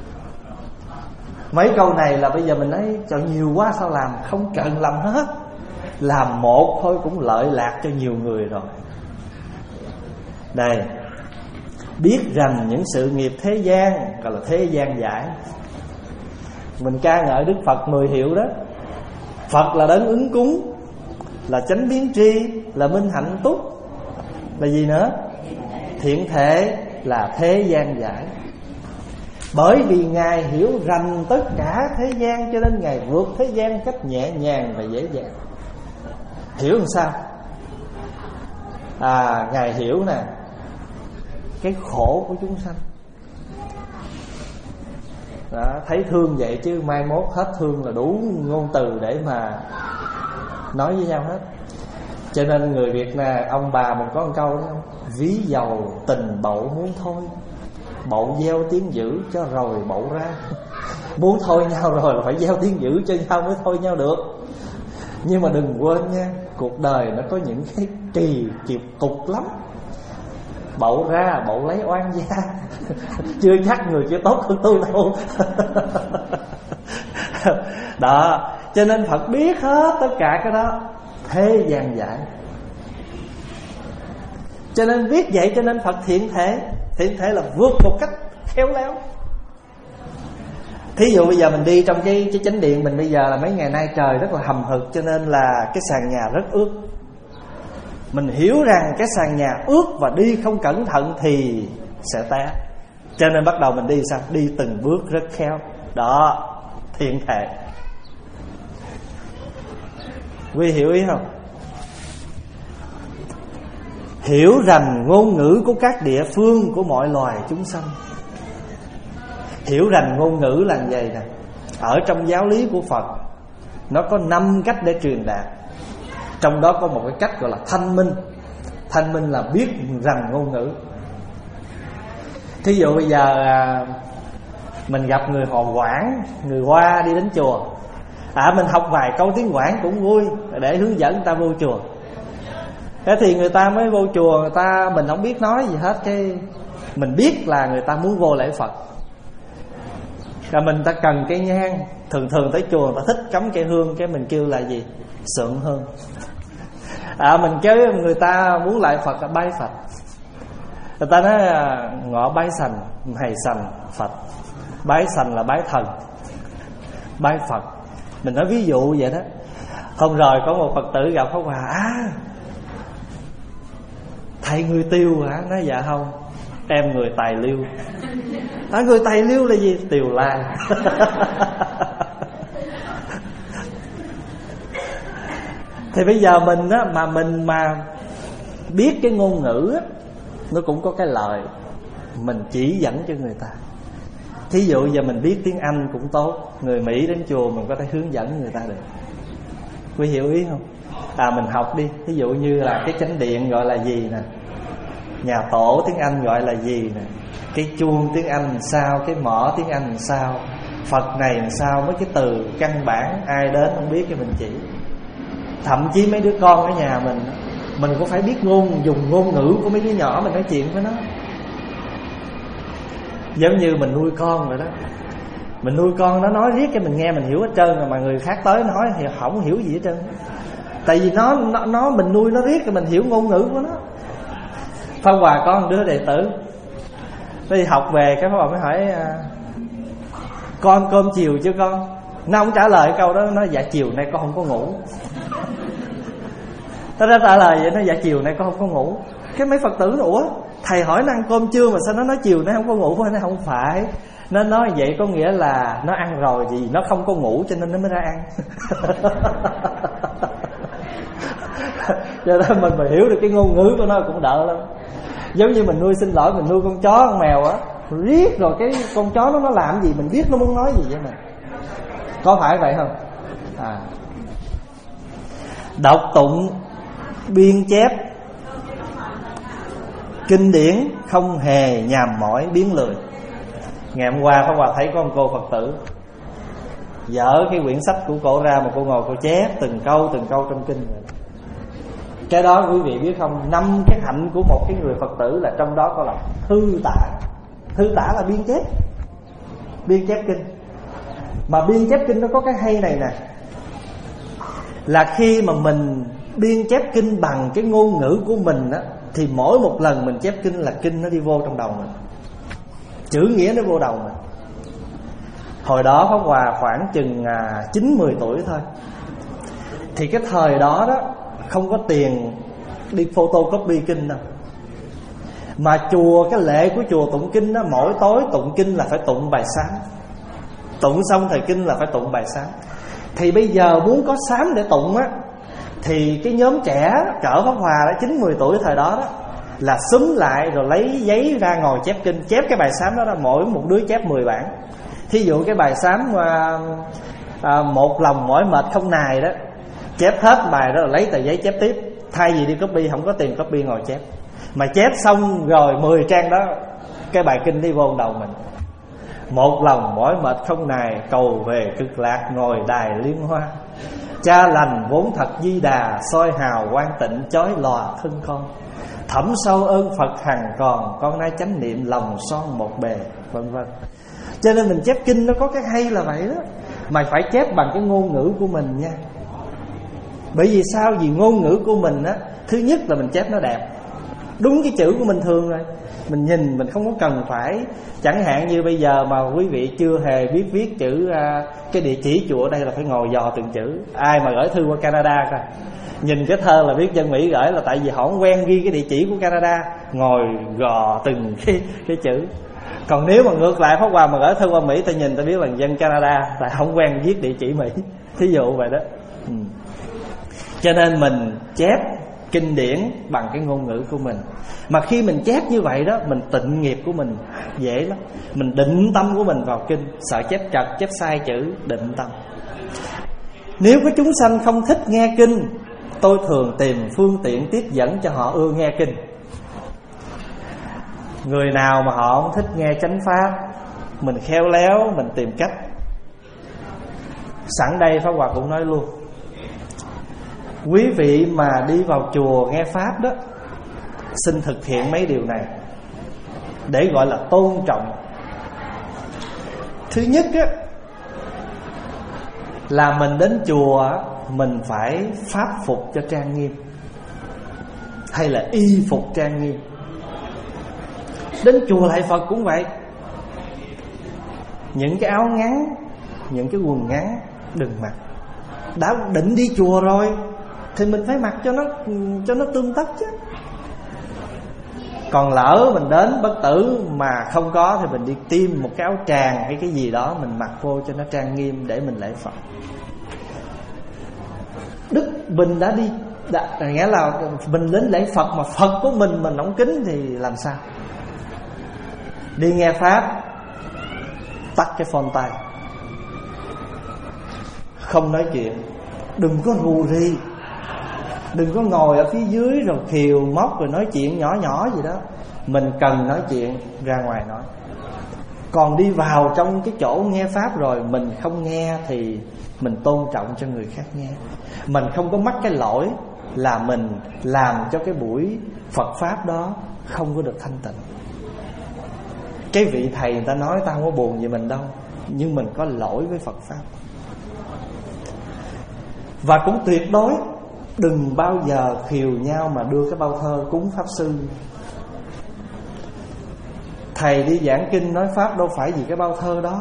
Mấy câu này là bây giờ mình nói cho nhiều quá sao làm, không cần làm hết. Làm một thôi cũng lợi lạc cho nhiều người rồi. Đây, biết rằng những sự nghiệp thế gian gọi là thế gian giải. Mình ca ngợi Đức Phật mười hiệu đó. Phật là đấng ứng cúng, là chánh biến tri, là minh hạnh túc, là gì nữa? Thiện thể, là thế gian giải. Bởi vì Ngài hiểu rành tất cả thế gian, cho nên Ngài vượt thế gian cách nhẹ nhàng và dễ dàng. Hiểu làm sao? À, Ngài hiểu nè cái khổ của chúng sanh. Đó, thấy thương vậy chứ mai mốt hết thương là đủ ngôn từ để mà nói với nhau hết. Cho nên người Việt nè, ông bà mình có một câu đó không? Ví dầu tình bậu muốn thôi, bậu gieo tiếng dữ cho rồi bậu ra. Muốn thôi nhau rồi là phải gieo tiếng dữ cho nhau mới thôi nhau được. Nhưng mà đừng quên nha, cuộc đời nó có những cái kỳ kiệt cục lắm. bậu ra bậu lấy oan gia. Chưa chắc người kia tốt hơn tôi đâu. Đó, cho nên Phật biết hết tất cả cái đó, thế gian giải. Cho nên biết vậy cho nên Phật thiện thể. Thiện thể là vượt một cách khéo léo. Thí dụ bây giờ mình đi trong cái, cái chánh điện mình bây giờ là mấy ngày nay trời rất là hầm hực, cho nên là cái sàn nhà rất ướt. Mình hiểu rằng cái sàn nhà ướt và đi không cẩn thận thì sẽ té. Cho nên bắt đầu mình đi sao? Đi từng bước rất khéo. Đó, thiện thể. Quý hiểu ý không? Hiểu rành ngôn ngữ của các địa phương của mọi loài chúng sanh. Hiểu rành ngôn ngữ là vậy nè. Ở trong giáo lý của Phật nó có năm cách để truyền đạt. Trong đó có một cái cách gọi là thanh minh. Thanh minh là biết rành ngôn ngữ. Thí dụ bây giờ mình gặp người Họ Quảng, người Hoa đi đến chùa, à mình học vài câu tiếng Quảng cũng vui, để hướng dẫn người ta vô chùa. Thế thì người ta mới vô chùa, người ta mình không biết nói gì hết, cái mình biết là người ta muốn vô lễ Phật. Rồi mình ta cần cây nhang, thường thường tới chùa người ta thích cắm cây hương, cái mình kêu là gì? Sượng hương. À mình kêu người ta muốn lại Phật là bái Phật. Người ta nói ngọ bái sành, hầy sành Phật. Bái sành là bái thần, bái Phật. Mình nói ví dụ vậy đó. Hôm rồi có một Phật tử gặp Pháp Hòa, à thầy người Tiêu hả? Nói dạ không, em người Tài Liêu. À, người Tài Liêu là gì? Tiều Lai. Thì bây giờ mình á, mà mình mà biết cái ngôn ngữ á, nó cũng có cái lợi, mình chỉ dẫn cho người ta. Thí dụ giờ mình biết tiếng Anh cũng tốt, người Mỹ đến chùa mình có thể hướng dẫn người ta được. Quý hiểu ý không? À mình học đi. Thí dụ như là cái chánh điện gọi là gì nè, nhà tổ tiếng Anh gọi là gì nè, cái chuông tiếng Anh làm sao, cái mõ tiếng Anh làm sao, Phật này làm sao, mấy cái từ căn bản ai đến không biết cái mình chỉ. Thậm chí mấy đứa con ở nhà mình, mình cũng phải biết ngôn dùng ngôn ngữ của mấy đứa nhỏ mình nói chuyện với nó. Giống như mình nuôi con rồi đó, mình nuôi con nó nói riết cái mình nghe mình hiểu hết trơn rồi, mà người khác tới nói thì không hiểu gì hết trơn. Tại vì nó nó, nó mình nuôi nó riết rồi mình hiểu ngôn ngữ của nó. Pháp Hòa có một đứa đệ tử, nó đi học về cái Pháp Hòa mới hỏi à, con cơm chiều chưa con? Nó không trả lời câu đó, nó dạ chiều nay con không có ngủ. Nó ra trả lời vậy, nó dạ chiều nay con không có ngủ. Cái mấy Phật tử nó ủa thầy hỏi nó ăn cơm chưa mà sao nó nói chiều nay không có ngủ? Nó không phải, nó nói vậy có nghĩa là nó ăn rồi thì nó không có ngủ cho nên nó mới ra ăn. Cho nên mình mà hiểu được cái ngôn ngữ của nó cũng đỡ lắm. Giống như mình nuôi, xin lỗi, mình nuôi con chó con mèo á, riết rồi cái con chó nó nó làm gì mình biết nó muốn nói gì vậy mà. Có phải vậy không? À. Đọc tụng biên chép kinh điển không hề nhàm mỏi biếng lười. Ngày hôm qua Pháp Hòa thấy có một cô Phật tử dở cái quyển sách của cổ ra mà cô ngồi cô chép từng câu từng câu trong kinh rồi. Cái đó quý vị biết không, năm cái hạnh của một cái người Phật tử là trong đó có là thư tả. Thư tả là biên chép, biên chép kinh. Mà biên chép kinh nó có cái hay này nè, là khi mà mình biên chép kinh bằng cái ngôn ngữ của mình á, thì mỗi một lần mình chép kinh là kinh nó đi vô trong đầu mình, chữ nghĩa nó vô đầu mình. Hồi đó Pháp Hòa khoảng chừng chín mười tuổi thôi. Thì cái thời đó đó không có tiền đi photocopy kinh đâu. Mà chùa, cái lệ của chùa tụng kinh đó, mỗi tối tụng kinh là phải tụng bài sám. Tụng xong thời kinh là phải tụng bài sám. Thì bây giờ muốn có sám để tụng á, thì cái nhóm trẻ cỡ Pháp Hòa đó, chín mười tuổi thời đó đó, là xúm lại rồi lấy giấy ra ngồi chép kinh. Chép cái bài sám đó, đó mỗi một đứa chép mười bản. Thí dụ cái bài sám à, à, một lòng mỏi mệt không nài đó, chép hết bài đó rồi lấy tờ giấy chép tiếp. Thay vì đi copy, không có tiền copy ngồi chép. Mà chép xong rồi mười trang đó, cái bài kinh đi vô đầu mình. Một lòng mỏi mệt không nài, cầu về cực lạc ngồi đài liên hoa. Cha lành vốn thật di đà, soi hào quang tịnh chói lòa thân con. thẳm sâu ơn Phật hằng còn, con nay chánh niệm lòng son một bề, vân vân. Cho nên mình chép kinh nó có cái hay là vậy đó. Mà phải chép bằng cái ngôn ngữ của mình nha. Bởi vì sao? Vì ngôn ngữ của mình á, thứ nhất là mình chép nó đẹp, đúng cái chữ của mình thường rồi. Mình nhìn mình không có cần phải, chẳng hạn như bây giờ mà quý vị chưa hề biết viết chữ cái địa chỉ chùa ở đây là phải ngồi dò từng chữ. Ai mà gửi thư qua Canada coi, nhìn cái thơ là biết dân Mỹ gửi, là tại vì họ không quen ghi cái địa chỉ của Canada, ngồi gò từng cái, cái chữ. Còn nếu mà ngược lại Pháp Hòa mà gửi thư qua Mỹ, ta nhìn ta biết là dân Canada, tại không quen viết địa chỉ Mỹ. Thí dụ vậy đó. ừ. Cho nên mình chép kinh điển bằng cái ngôn ngữ của mình. Mà khi mình chép như vậy đó, mình tịnh nghiệp của mình dễ lắm. Mình định tâm của mình vào kinh. Sợ chép trật, chép sai chữ, định tâm. Nếu có chúng sanh không thích nghe kinh, tôi thường tìm phương tiện tiếp dẫn cho họ ưa nghe kinh. Người nào mà họ không thích nghe chánh pháp, mình khéo léo, mình tìm cách. Sẵn đây Pháp Hòa cũng nói luôn, quý vị mà đi vào chùa nghe pháp đó, xin thực hiện mấy điều này để gọi là tôn trọng. Thứ nhất á, là mình đến chùa mình phải pháp phục cho trang nghiêm, hay là y phục trang nghiêm. Đến chùa lạy Phật cũng vậy. Những cái áo ngắn, những cái quần ngắn đừng mặc. Đã định đi chùa rồi thì mình phải mặc cho nó cho nó tương tất chứ. Còn lỡ mình đến bất tử mà không có thì mình đi tìm một cái áo tràng hay cái gì đó mình mặc vô cho nó trang nghiêm để mình lễ Phật. Đức Bình đã đi đã, nghĩa là mình đến lễ Phật mà Phật của mình mình không kính thì làm sao? Đi nghe pháp tắt cái phone tay, không nói chuyện, đừng có rù rì, đừng có ngồi ở phía dưới rồi khiều móc rồi nói chuyện nhỏ nhỏ gì đó. Mình cần nói chuyện ra ngoài nói. Còn đi vào trong cái chỗ nghe pháp rồi mình không nghe thì mình tôn trọng cho người khác nghe. Mình không có mắc cái lỗi là mình làm cho cái buổi Phật pháp đó không có được thanh tịnh. Cái vị thầy người ta nói ta không có buồn về mình đâu, nhưng mình có lỗi với Phật pháp. Và cũng tuyệt đối đừng bao giờ khiều nhau mà đưa cái bao thơ cúng pháp sư. Thầy đi giảng kinh nói pháp đâu phải vì cái bao thơ đó,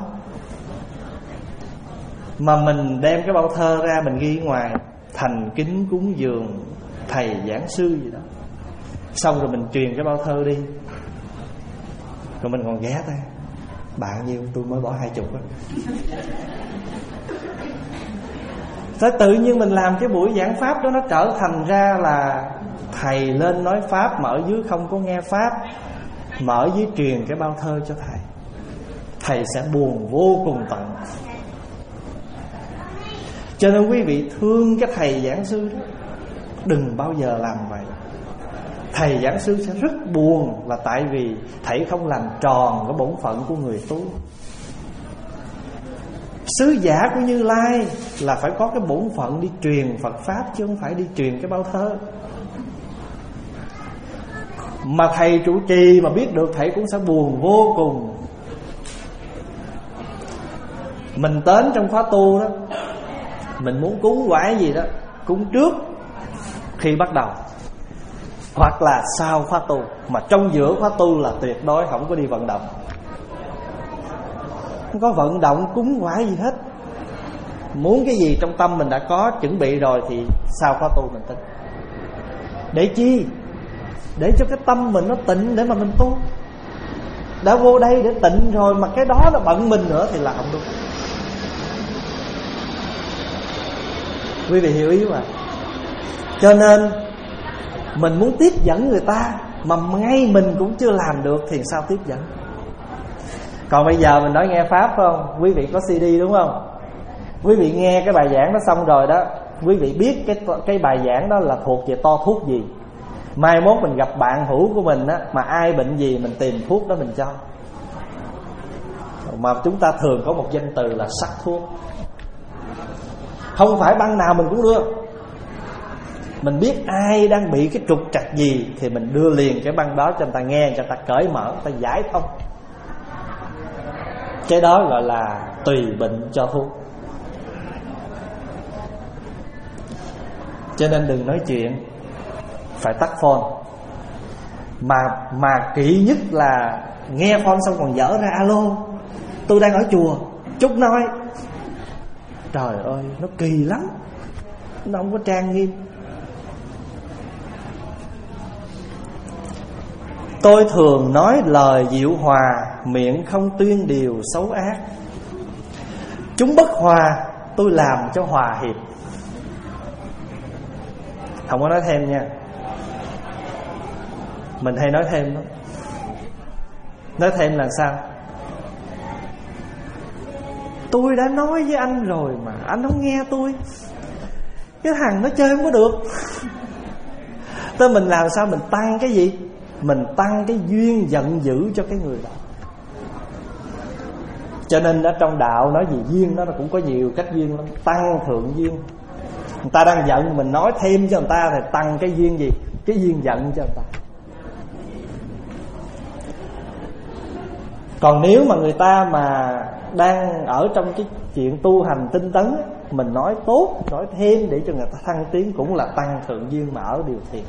mà mình đem cái bao thơ ra mình ghi ngoài thành kính cúng dường thầy giảng sư gì đó. Xong rồi mình truyền cái bao thơ đi, rồi mình còn ghé tay, bạn nhiêu tôi mới bỏ hai chục á. Thế tự nhiên mình làm cái buổi giảng pháp đó nó trở thành ra là thầy lên nói pháp mà ở dưới không có nghe pháp, mà ở dưới truyền cái bao thơ cho thầy. Thầy sẽ buồn vô cùng tận. Cho nên quý vị thương cái thầy giảng sư đó, đừng bao giờ làm vậy. Thầy giảng sư sẽ rất buồn là tại vì thầy không làm tròn cái bổn phận của người tu. Sứ giả của Như Lai là phải có cái bổn phận đi truyền Phật pháp, chứ không phải đi truyền cái bao thơ. Mà thầy trụ trì mà biết được thầy cũng sẽ buồn vô cùng. Mình đến trong khóa tu đó, mình muốn cúng quái gì đó, cúng trước khi bắt đầu hoặc là sau khóa tu. Mà trong giữa khóa tu là tuyệt đối không có đi vận động, không có vận động cúng quái gì hết. Muốn cái gì trong tâm mình đã có chuẩn bị rồi thì sau khóa tu mình tính. Để chi? Để cho cái tâm mình nó tịnh để mà mình tu. Đã vô đây để tịnh rồi mà cái đó nó bận mình nữa thì là không đúng. Quý vị hiểu ý mà. Cho nên mình muốn tiếp dẫn người ta mà ngay mình cũng chưa làm được thì sao tiếp dẫn? Còn bây giờ mình nói nghe pháp phải không? Quý vị có xê đê đúng không? Quý vị nghe cái bài giảng đó xong rồi đó, quý vị biết cái cái bài giảng đó là thuộc về to thuốc gì. Mai mốt mình gặp bạn hữu của mình á, mà ai bệnh gì mình tìm thuốc đó mình cho. Mà chúng ta thường có một danh từ là sắc thuốc. Không phải băng nào mình cũng đưa. Mình biết ai đang bị cái trục trặc gì thì mình đưa liền cái băng đó cho người ta nghe, cho người ta cởi mở, người ta giải thông. Cái đó gọi là tùy bệnh cho thuốc. Cho nên đừng nói chuyện, phải tắt phone. Mà mà kỹ nhất là nghe phone xong còn dở ra alo, tôi đang ở chùa, chút nói. Trời ơi, nó kỳ lắm, nó không có trang nghiêm. Tôi thường nói lời dịu hòa, miệng không tuyên điều xấu ác. Chúng bất hòa, tôi làm cho hòa hiệp. Không có nói thêm nha. Mình hay nói thêm đó. Nói thêm là sao? Tôi đã nói với anh rồi mà anh không nghe tôi. Cái thằng nó chơi không có được. Tới mình làm sao mình tăng cái gì? Mình tăng cái duyên giận dữ cho cái người đó. Cho nên ở trong đạo nói gì duyên đó, nó cũng có nhiều cách duyên lắm. Tăng thượng duyên. Người ta đang giận mình nói thêm cho người ta thì tăng cái duyên gì? Cái duyên giận cho người ta. Còn nếu mà người ta mà đang ở trong cái chuyện tu hành tinh tấn, mình nói tốt, nói thêm để cho người ta thăng tiến, cũng là tăng thượng duyên mà ở điều thiện.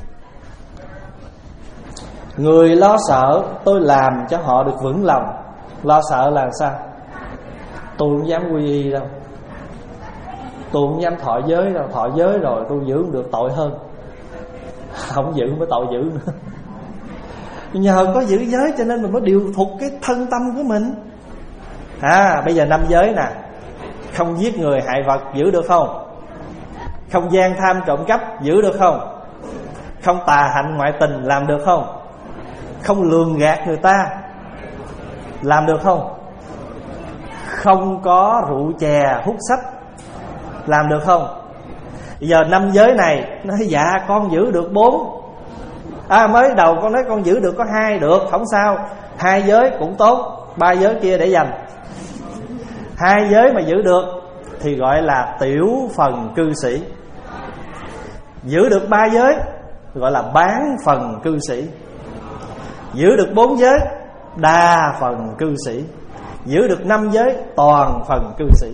Người lo sợ, tôi làm cho họ được vững lòng. Lo sợ là sao? Tôi không dám quy y đâu, tôi không dám thọ giới đâu. Thọ giới rồi tôi giữ không được tội hơn. Không giữ mới tội dữ nữa. Nhờ có giữ giới cho nên mình mới điều phục cái thân tâm của mình. À bây giờ năm giới nè: không giết người hại vật, giữ được không? Không gian tham trộm cắp, giữ được không? Không tà hạnh ngoại tình, làm được không? Không lường gạt người ta, làm được không? Không có rượu chè hút sách, làm được không? Bây giờ năm giới này nói dạ con giữ được bốn. À mới đầu con nói con giữ được có hai, được không sao, hai giới cũng tốt, ba giới kia để dành. Hai giới mà giữ được thì gọi là tiểu phần cư sĩ. Giữ được ba giới gọi là bán phần cư sĩ. Giữ được bốn giới đa phần cư sĩ. Giữ được năm giới toàn phần cư sĩ.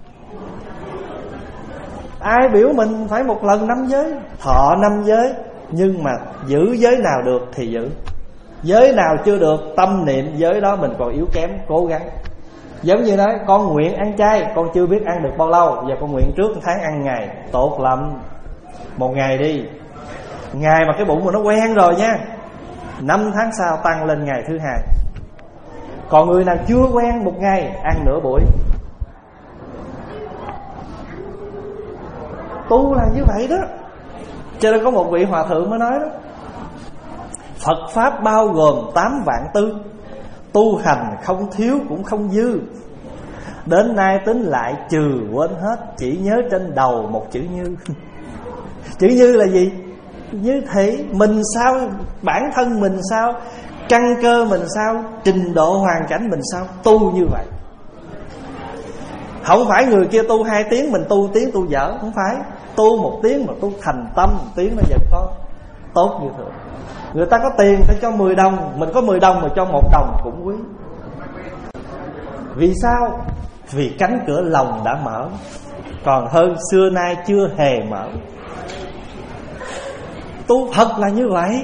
Ai biểu mình phải một lần năm giới, thọ năm giới, nhưng mà giữ giới nào được thì giữ, giới nào chưa được tâm niệm giới đó mình còn yếu kém, cố gắng. Giống như nói con nguyện ăn chay, con chưa biết ăn được bao lâu, giờ con nguyện trước một tháng ăn ngày, tốt lắm, một ngày đi. Ngày mà cái bụng mà nó quen rồi nha, năm tháng sau tăng lên ngày thứ hai. Còn người nào chưa quen một ngày ăn nửa buổi. Tu là như vậy đó. Cho nên có một vị hòa thượng mới nói đó: Phật Pháp bao gồm tám vạn tư, tu hành không thiếu cũng không dư. Đến nay tính lại trừ quên hết, chỉ nhớ trên đầu một chữ như. Chữ như là gì? Như thế mình sao, bản thân mình sao, căn cơ mình sao, trình độ hoàn cảnh mình sao, tu như vậy. Không phải người kia tu hai tiếng mình tu tiếng tu dở, không phải. Tu một tiếng mà tu thành tâm, một tiếng nó vẫn có tốt như thường. Người ta có tiền phải cho mười đồng, mình có mười đồng mà cho một đồng cũng quý. Vì sao? Vì cánh cửa lòng đã mở, còn hơn xưa nay chưa hề mở. Tu thật là như vậy.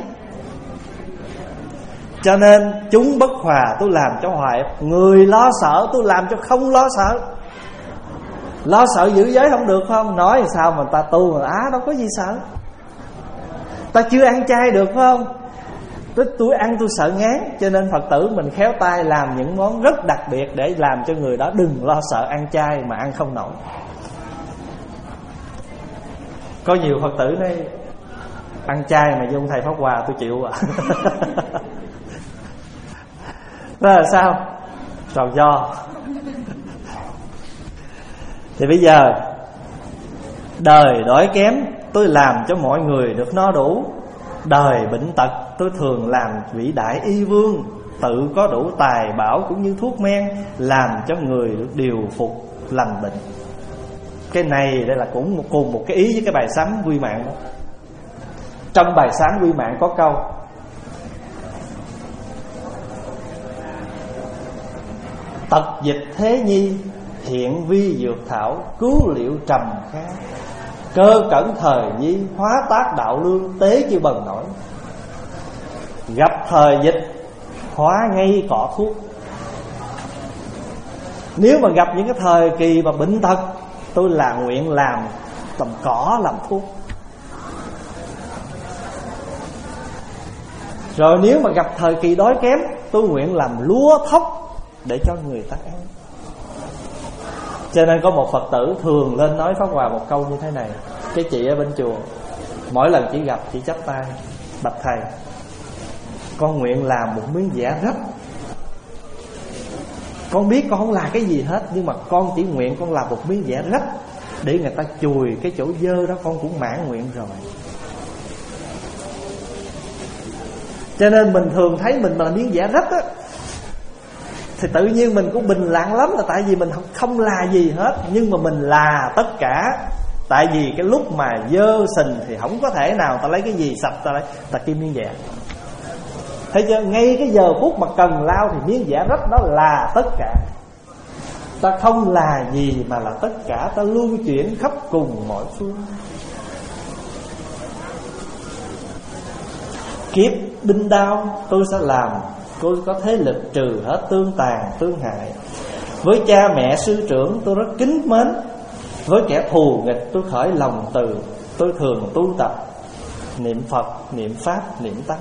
Cho nên chúng bất hòa, tôi làm cho hòa. Người lo sợ, tôi làm cho không lo sợ. Lo sợ giữ giới không được không? Nói sao mà ta tu mà á đâu có gì sợ. Ta chưa ăn chay được phải không? Tôi ăn tôi sợ ngán. Cho nên Phật tử mình khéo tay làm những món rất đặc biệt để làm cho người đó đừng lo sợ ăn chay mà ăn không nổi. Có nhiều Phật tử nói ăn chay mà vô thầy Pháp Hòa tôi chịu à. Đó là sao? Tròn do. Thì bây giờ đời đói kém, tôi làm cho mọi người được no đủ. Đời bệnh tật, tôi thường làm vĩ đại y vương. Tự có đủ tài bảo cũng như thuốc men, làm cho người được điều phục lành bệnh. Cái này đây là cũng một, cùng một cái ý với cái bài sám Quy Mạng đó. Trong bài Sáng Quy Mạng có câu: tật dịch thế nhi, hiện vi dược thảo, cứu liệu trầm khá. Cơ cẩn thời nhi, hóa tác đạo lương, tế chưa bần nổi. Gặp thời dịch, hóa ngay cỏ thuốc. Nếu mà gặp những cái thời kỳ mà bệnh tật, tôi là nguyện làm tầm cỏ làm thuốc. Rồi nếu mà gặp thời kỳ đói kém, tôi nguyện làm lúa thóc để cho người ta ăn. Cho nên có một Phật tử thường lên nói Pháp Hòa một câu như thế này. Cái chị ở bên chùa, mỗi lần chỉ gặp chị chắp tay: bạch thầy, con nguyện làm một miếng vải rách. Con biết con không làm cái gì hết, nhưng mà con chỉ nguyện con làm một miếng vải rách để người ta chùi cái chỗ dơ đó, con cũng mãn nguyện rồi. Cho nên mình thường thấy mình mà là miếng vải rách á, thì tự nhiên mình cũng bình lặng lắm, là tại vì mình không là gì hết. Nhưng mà mình là tất cả. Tại vì cái lúc mà dơ sình thì không có thể nào ta lấy cái gì sạch ta lấy, ta kim miếng vải. Thấy chưa? Ngay cái giờ phút mà cần lao thì miếng vải rách đó là tất cả. Ta không là gì mà là tất cả, ta lưu chuyển khắp cùng mọi phương. Kiếp đinh đao tôi sẽ làm, tôi có thế lực trừ hết tương tàn tương hại. Với cha mẹ sư trưởng tôi rất kính mến, với kẻ thù nghịch tôi khởi lòng từ. Tôi thường tu tập niệm Phật, niệm Pháp, niệm Tăng.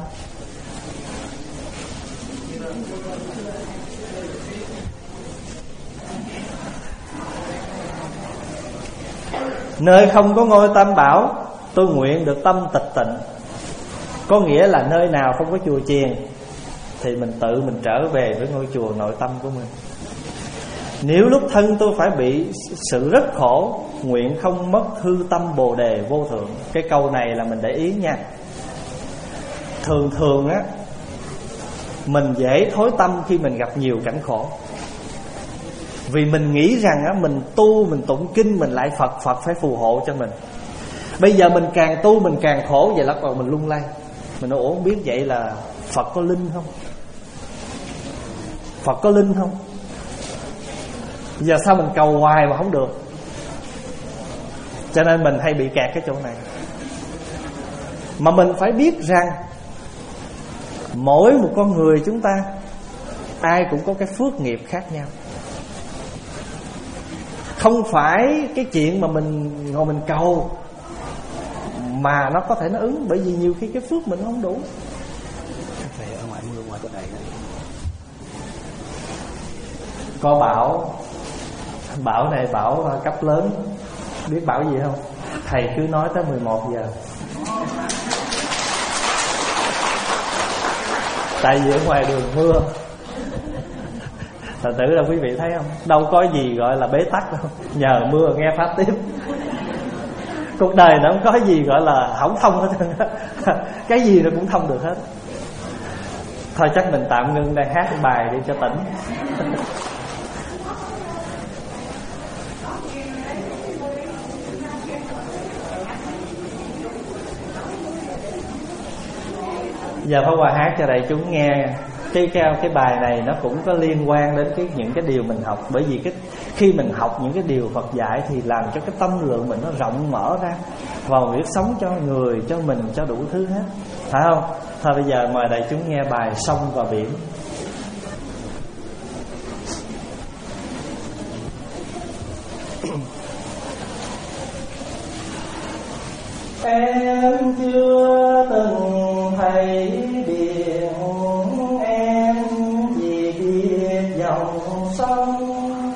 Nơi không có ngôi Tam Bảo, tôi nguyện được tâm tịch tịnh. Có nghĩa là nơi nào không có chùa chiền thì mình tự mình trở về với ngôi chùa nội tâm của mình. Nếu lúc thân tôi phải bị sự rất khổ, nguyện không mất hư tâm Bồ Đề vô thượng. Cái câu này là mình để ý nha. Thường thường á, mình dễ thối tâm khi mình gặp nhiều cảnh khổ. Vì mình nghĩ rằng á, mình tu, mình tụng kinh, mình lại Phật, Phật phải phù hộ cho mình. Bây giờ mình càng tu mình càng khổ, vậy là còn mình lung lay. Mình nói ủa không biết vậy là Phật có linh không? Phật có linh không? Giờ sao mình cầu hoài mà không được? Cho nên mình hay bị kẹt cái chỗ này. Mà mình phải biết rằng mỗi một con người chúng ta, ai cũng có cái phước nghiệp khác nhau. Không phải cái chuyện mà mình ngồi mình cầu mà nó có thể nó ứng. Bởi vì nhiều khi cái phước mình không đủ. Ở ngoài mưa ngoài đây có bão. Bão này bão cấp lớn. Biết bão gì không? Thầy cứ nói tới mười một giờ. Tại vì ở ngoài đường mưa. Thật tử là quý vị thấy không? Đâu có gì gọi là bế tắc đâu. Nhờ mưa nghe pháp tiếp. Cuộc đời nó không có gì gọi là không thông hết. Cái gì nó cũng thông được hết. Thôi chắc mình tạm ngưng đây, hát bài đi cho tỉnh. Giờ Pháp Hòa hát cho đại chúng nghe. Cái, cái cái bài này nó cũng có liên quan đến cái những cái điều mình học. Bởi vì cái khi mình học những cái điều Phật dạy thì làm cho cái tâm lượng mình nó rộng mở ra vào việc sống cho người, cho mình, cho đủ thứ hết. Phải không? Thôi bây giờ mời đại chúng nghe bài Sông và Biển. Em chưa từng thấy biển, em chỉ biết dòng sông,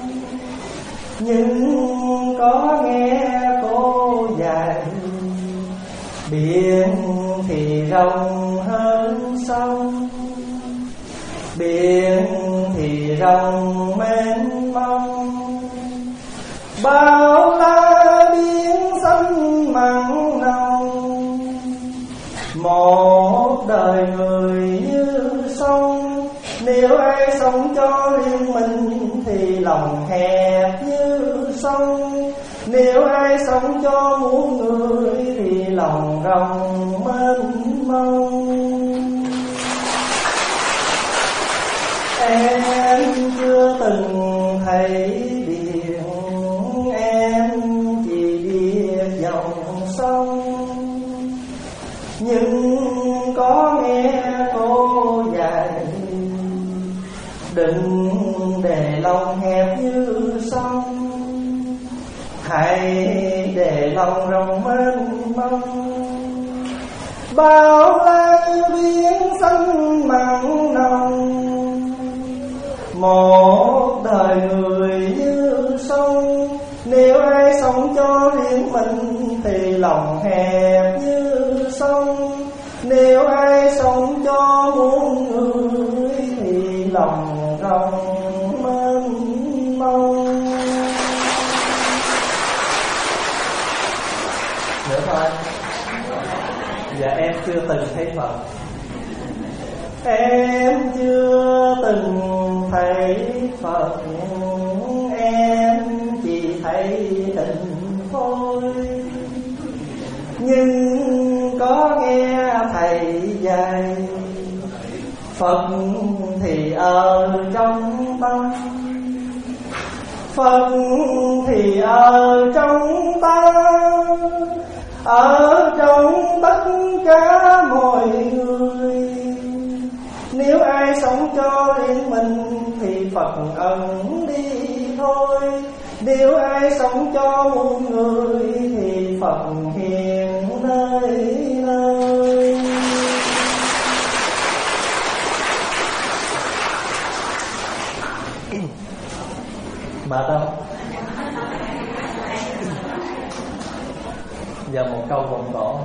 nhưng có nghe cô dạy biển thì rộng hơn sông, biển thì rộng mênh mông. Bao la biển xanh mặn nồng, một đời người như sông. Nếu ai sống cho riêng mình thì lòng hẹp như sông. Nếu ai sống cho muôn người thì lòng rộng mênh mong. Em chưa từng thấy biển, em chỉ biết dòng sông, nhưng có nghe cô dạy đừng để lòng hẹp như sông, hãy để lòng rộng mênh mông. Bao la như biển xanh mặn nồng, một đời người như sông. Nếu ai sống cho riêng mình thì lòng hẹp như sông, nếu ai sống cho muôn người thì lòng rộng mênh mông. Nữa thôi. Dạ em chưa từng thấy Phật. Em chưa từng thấy Phật, em chỉ thấy hình thôi. Nhưng có nghe thầy dạy Phật thì ở trong tâm, Phật thì ở trong ta, ở trong tất cả mọi người. Nếu ai sống cho riêng mình thì Phật ẩn đi thôi, nếu ai sống cho muôn người thì Phật hiện nơi nơi. Mà đâu? Giờ một câu vòng cổ.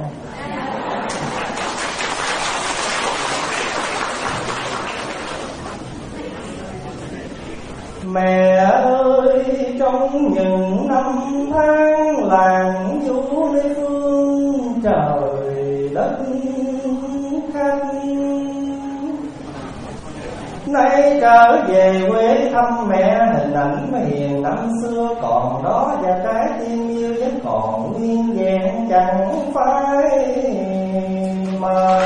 Mẹ ơi, trong những năm tháng làng du nơi phương trời đất khanh, nay trở về quê thăm mẹ, hình ảnh hiền năm xưa còn đó, và trái tim yêu vẫn còn nguyên vẹn chẳng phai mờ.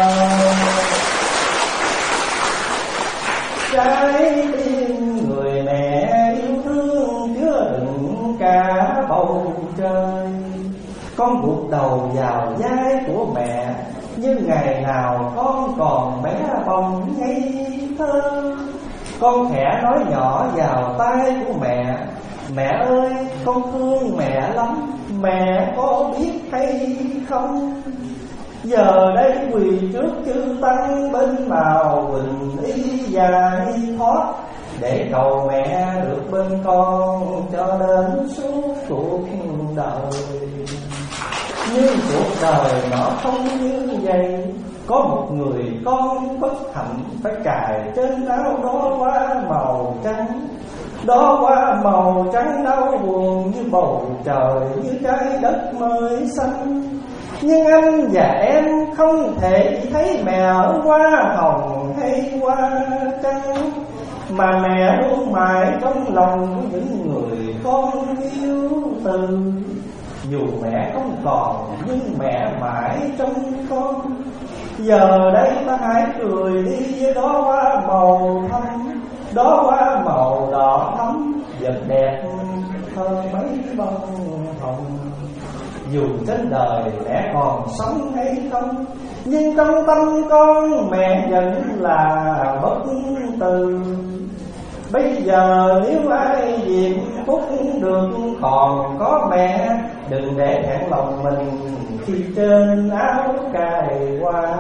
Trái tim người mẹ yêu thương chứa đựng cả bầu trời. Con gục đầu vào vai của mẹ, như ngày nào con còn bé bồng ngây thơ. Con khẽ nói nhỏ vào tay của mẹ, mẹ ơi con thương mẹ lắm, mẹ có biết hay không? Giờ đây quỳ trước chư tăng bên màu bình y dài thoát, để cầu mẹ được bên con cho đến suốt cuộc đời. Nhưng cuộc đời nó không như vậy, có một người con bất hạnh phải cài trên áo đó hoa màu trắng. Đó hoa màu trắng đau buồn như bầu trời, như trái đất mới xanh. Nhưng anh và em không thể thấy mẹ ở hoa hồng hay hoa trắng, mà mẹ luôn mãi trong lòng của những người con yêu từ. Dù mẹ không còn nhưng mẹ mãi trong con. Giờ đây ta hãy cười đi với đó hoa màu thắm, đó hoa màu đỏ thắm, vật đẹp hơn mấy bông hồng. Dù trên đời mẹ còn sống hay không, nhưng trong tâm con mẹ vẫn là bất từ. Bây giờ nếu ai diệm phúc được còn có mẹ, đừng để hẹn lòng mình khi trên áo cài hoa.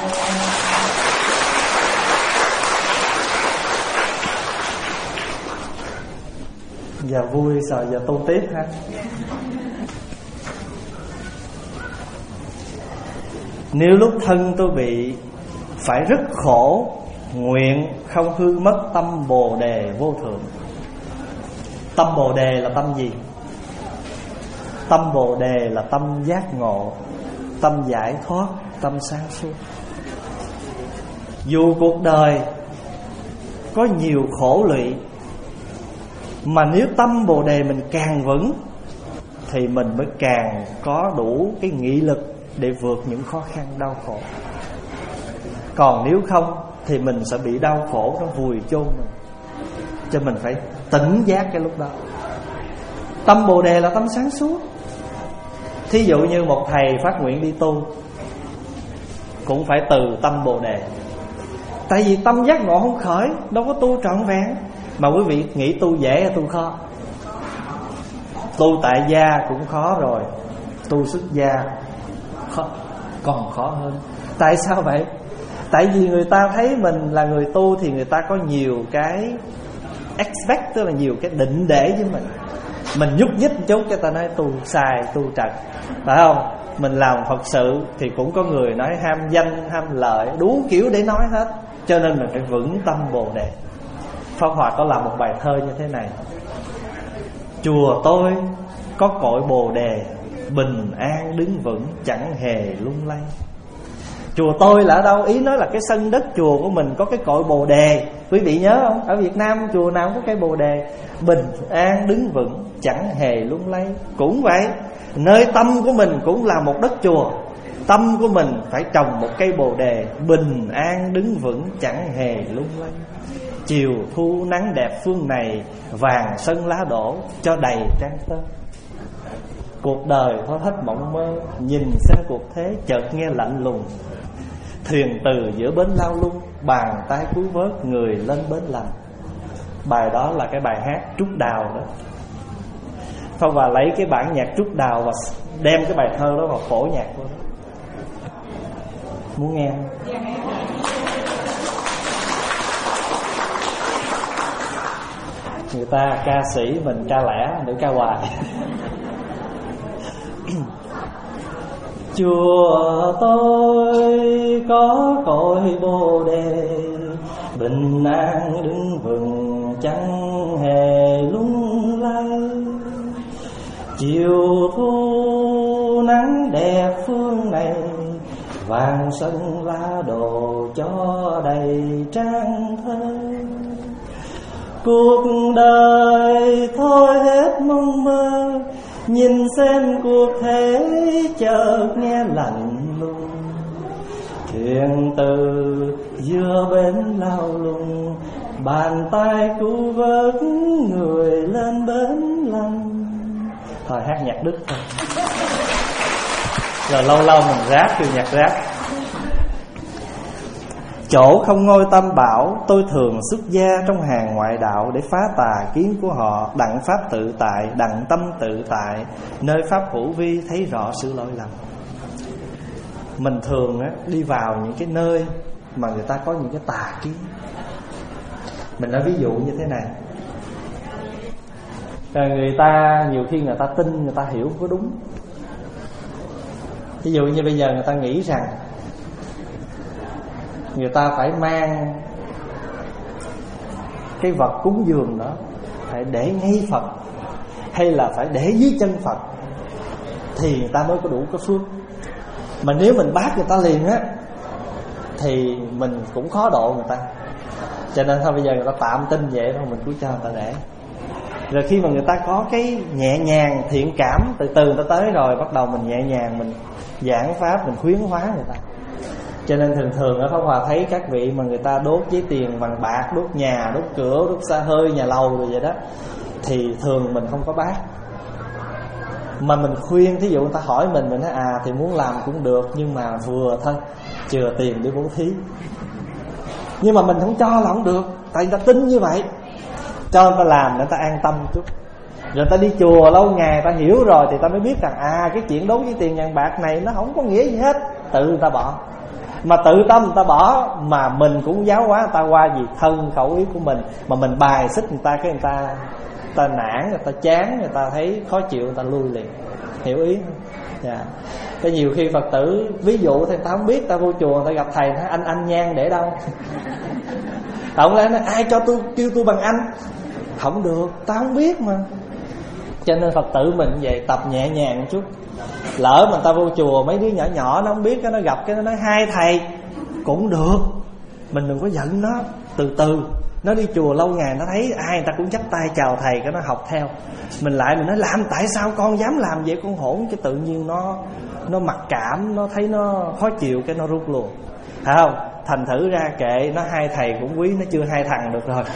Giờ vui sao giờ tu tiếp ha. Nếu lúc thân tôi bị phải rất khổ, nguyện không hư mất tâm Bồ Đề vô thượng. Tâm Bồ Đề là tâm gì? Tâm Bồ Đề là tâm giác ngộ, tâm giải thoát, tâm sáng suốt. Dù cuộc đời có nhiều khổ lụy, mà nếu tâm Bồ Đề mình càng vững thì mình mới càng có đủ cái nghị lực để vượt những khó khăn đau khổ. Còn nếu không thì mình sẽ bị đau khổ, nó vùi chôn mình. Cho mình phải tỉnh giác cái lúc đó. Tâm Bồ Đề là tâm sáng suốt. Thí dụ như một thầy phát nguyện đi tu, cũng phải từ tâm Bồ Đề. Tại vì tâm giác ngộ không khởi, đâu có tu trọn vẹn. Mà quý vị nghĩ tu dễ hay tu khó? Tu tại gia cũng khó rồi, tu xuất gia khó, còn khó hơn. Tại sao vậy? Tại vì người ta thấy mình là người tu thì người ta có nhiều cái expect, tức là nhiều cái định để với mình. Mình nhúc nhích một chút cái ta nói tu sai, tu trật, phải không? Mình làm Phật sự thì cũng có người nói ham danh, ham lợi, đủ kiểu để nói hết. Cho nên mình phải vững tâm Bồ Đề. Pháp Hòa có làm một bài thơ như thế này: chùa tôi có cội Bồ Đề, bình an đứng vững chẳng hề lung lay. Chùa tôi là ở đâu? Ý nói là cái sân đất chùa của mình có cái cội Bồ Đề. Quý vị nhớ không? Ở Việt Nam chùa nào cũng có cái Bồ Đề, bình an đứng vững chẳng hề lung lay. Cũng vậy, nơi tâm của mình cũng là một đất chùa. Tâm của mình phải trồng một cây Bồ Đề, bình an đứng vững chẳng hề lung lay. Chiều thu nắng đẹp phương này, vàng sân lá đổ cho đầy trang tơ. Cuộc đời thôi hết mộng mơ, nhìn xem cuộc thế chợt nghe lạnh lùng. Thuyền từ giữa bến lao lung, bàn tay cứu vớt người lên bến lành. Bài đó là cái bài hát Trúc Đào đó. Pháp Hòa lấy cái bản nhạc Trúc Đào và đem cái bài thơ đó vào phổ nhạc của nó. Muốn nghe không? Người ta ca sĩ, mình ca lẻ, để ca hoài. Chùa tôi có cội Bồ Đề, bình an đứng vững chẳng hề lung lay. Chiều thu nắng đẹp phương này, vàng sân lá đồ cho đầy trang thơ. Cuộc đời thôi hết mong mơ, nhìn xem cuộc thế chợt nghe lạnh lùng. Thuyền từ giữa bến lao lung, bàn tay cứu vớt người lên bến lành. Thôi hát nhạc Đức thôi. Rồi lâu lâu mình rap kêu nhạc rap. Chỗ không ngôi tam bảo, tôi thường xuất gia trong hàng ngoại đạo để phá tà kiến của họ. Đặng pháp tự tại, đặng tâm tự tại, nơi pháp hữu vi thấy rõ sự lỗi lầm. Mình thường á, đi vào những cái nơi mà người ta có những cái tà kiến. Mình nói ví dụ như thế này. Người ta nhiều khi người ta tin, người ta hiểu không có đúng. Ví dụ như bây giờ người ta nghĩ rằng người ta phải mang cái vật cúng dường đó phải để ngay Phật, hay là phải để dưới chân Phật thì người ta mới có đủ cái phước. Mà nếu mình bác người ta liền á thì mình cũng khó độ người ta. Cho nên thôi bây giờ người ta tạm tin vậy thôi, mình cứ cho người ta để. Rồi khi mà người ta có cái nhẹ nhàng, thiện cảm, từ từ người ta tới rồi, bắt đầu mình nhẹ nhàng, mình giảng pháp, mình khuyến hóa người ta. Cho nên thường thường ở Pháp Hòa thấy các vị mà người ta đốt giấy tiền bằng bạc, đốt nhà, đốt cửa, đốt xa hơi, nhà lầu rồi vậy đó, thì thường mình không có bác. Mà mình khuyên, thí dụ người ta hỏi mình, mình nói à thì muốn làm cũng được, nhưng mà vừa thôi, chừa tiền để bố thí. Nhưng mà mình không cho là không được, tại người ta tin như vậy. Cho người ta làm để người ta an tâm chút. Rồi ta đi chùa lâu ngày ta hiểu rồi thì ta mới biết rằng à cái chuyện đốt với tiền vàng bạc này nó không có nghĩa gì hết. Tự người ta bỏ. Mà tự tâm người ta bỏ, mà mình cũng giáo hóa người ta qua gì thân khẩu ý của mình. Mà mình bài xích người ta, cái người ta người ta nản, người ta chán, người ta thấy khó chịu, người ta lui liền. Hiểu ý không? Dạ. Cái nhiều khi Phật tử ví dụ thì ta không biết, ta vô chùa ta gặp thầy nói anh anh nhang để đâu. Không lẽ nói ai cho tôi kêu tôi bằng anh? Không được, ta không biết mà. Cho nên Phật tử mình vậy, tập nhẹ nhàng một chút. Lỡ mà ta vô chùa mấy đứa nhỏ nhỏ nó không biết, cái nó gặp cái nó nói hai thầy cũng được, mình đừng có giận nó. Từ từ nó đi chùa lâu ngày nó thấy ai người ta cũng chắp tay chào thầy, cái nó học theo. Mình lại mình nói làm tại sao con dám làm vậy con hỗn, cái tự nhiên nó nó mặc cảm, nó thấy nó khó chịu, cái nó rút luôn, phải không? thành thử ra kệ nó, hai thầy cũng quý, nó chưa hai thằng được rồi.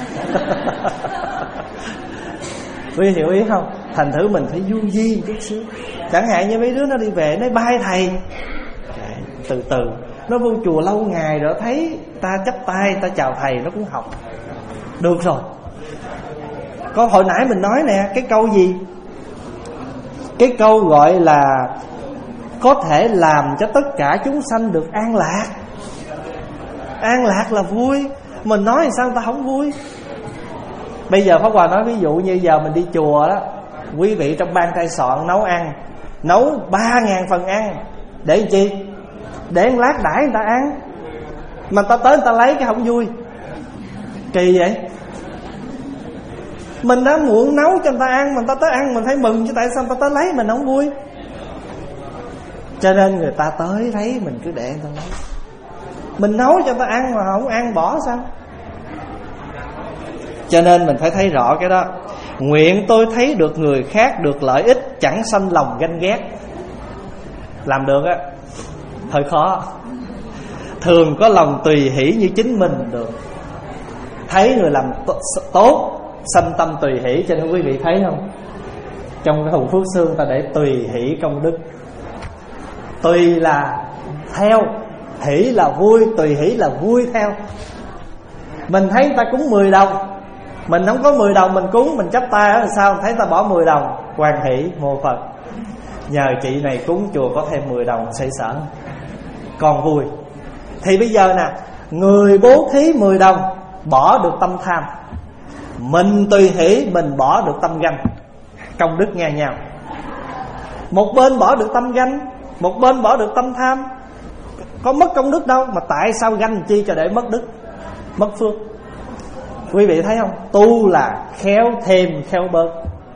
Quý hiểu ý không? Thành thử mình phải du di chút xíu. Chẳng hạn như mấy đứa nó đi về nó bye thầy, từ từ nó vô chùa lâu ngày rồi, thấy ta chắp tay ta chào thầy nó cũng học được rồi. Có hồi nãy mình nói nè, cái câu gì? Cái câu gọi là có thể làm cho tất cả chúng sanh được an lạc. An lạc là vui. Mình nói thì sao người ta không vui? Bây giờ Pháp Hòa nói ví dụ như giờ mình đi chùa đó, quý vị trong ban khai soạn nấu ăn, nấu ba ngàn phần ăn. Để làm chi? Để một lát đãi người ta ăn. Mà ta tới người ta lấy cái không vui. Kỳ vậy. Mình đã muộn nấu cho người ta ăn, mình ta tới ăn mình thấy mừng, chứ tại sao người ta tới lấy mình không vui? Cho nên người ta tới thấy mình cứ để người ta lấy. Mình nấu cho người ta ăn mà không ăn bỏ sao? Cho nên mình phải thấy rõ cái đó. Nguyện tôi thấy được người khác được lợi ích, chẳng sanh lòng ganh ghét. Làm được á, hơi khó. Thường có lòng tùy hỷ như chính mình được. Thấy người làm tốt, sanh tâm tùy hỷ. Cho nên quý vị thấy không, trong cái Hùng Phước Xương ta để tùy hỷ công đức. Tùy là theo, hỷ là vui, tùy hỷ là vui theo. Mình thấy người ta cúng mười đồng, mình không có mười đồng mình cúng, mình chắp tay ở sao thấy ta bỏ mười đồng, hoan hỷ mô Phật, nhờ chị này cúng chùa có thêm mười đồng xây sở, còn vui. Thì bây giờ nè, người bố thí mười đồng bỏ được tâm tham, mình tùy hỷ mình bỏ được tâm ganh, công đức ngang nhau. Một bên bỏ được tâm ganh, một bên bỏ được tâm tham, có mất công đức đâu, mà tại sao ganh chi cho để mất đức, mất phước? Quý vị thấy không? Tu là khéo thêm khéo bớt.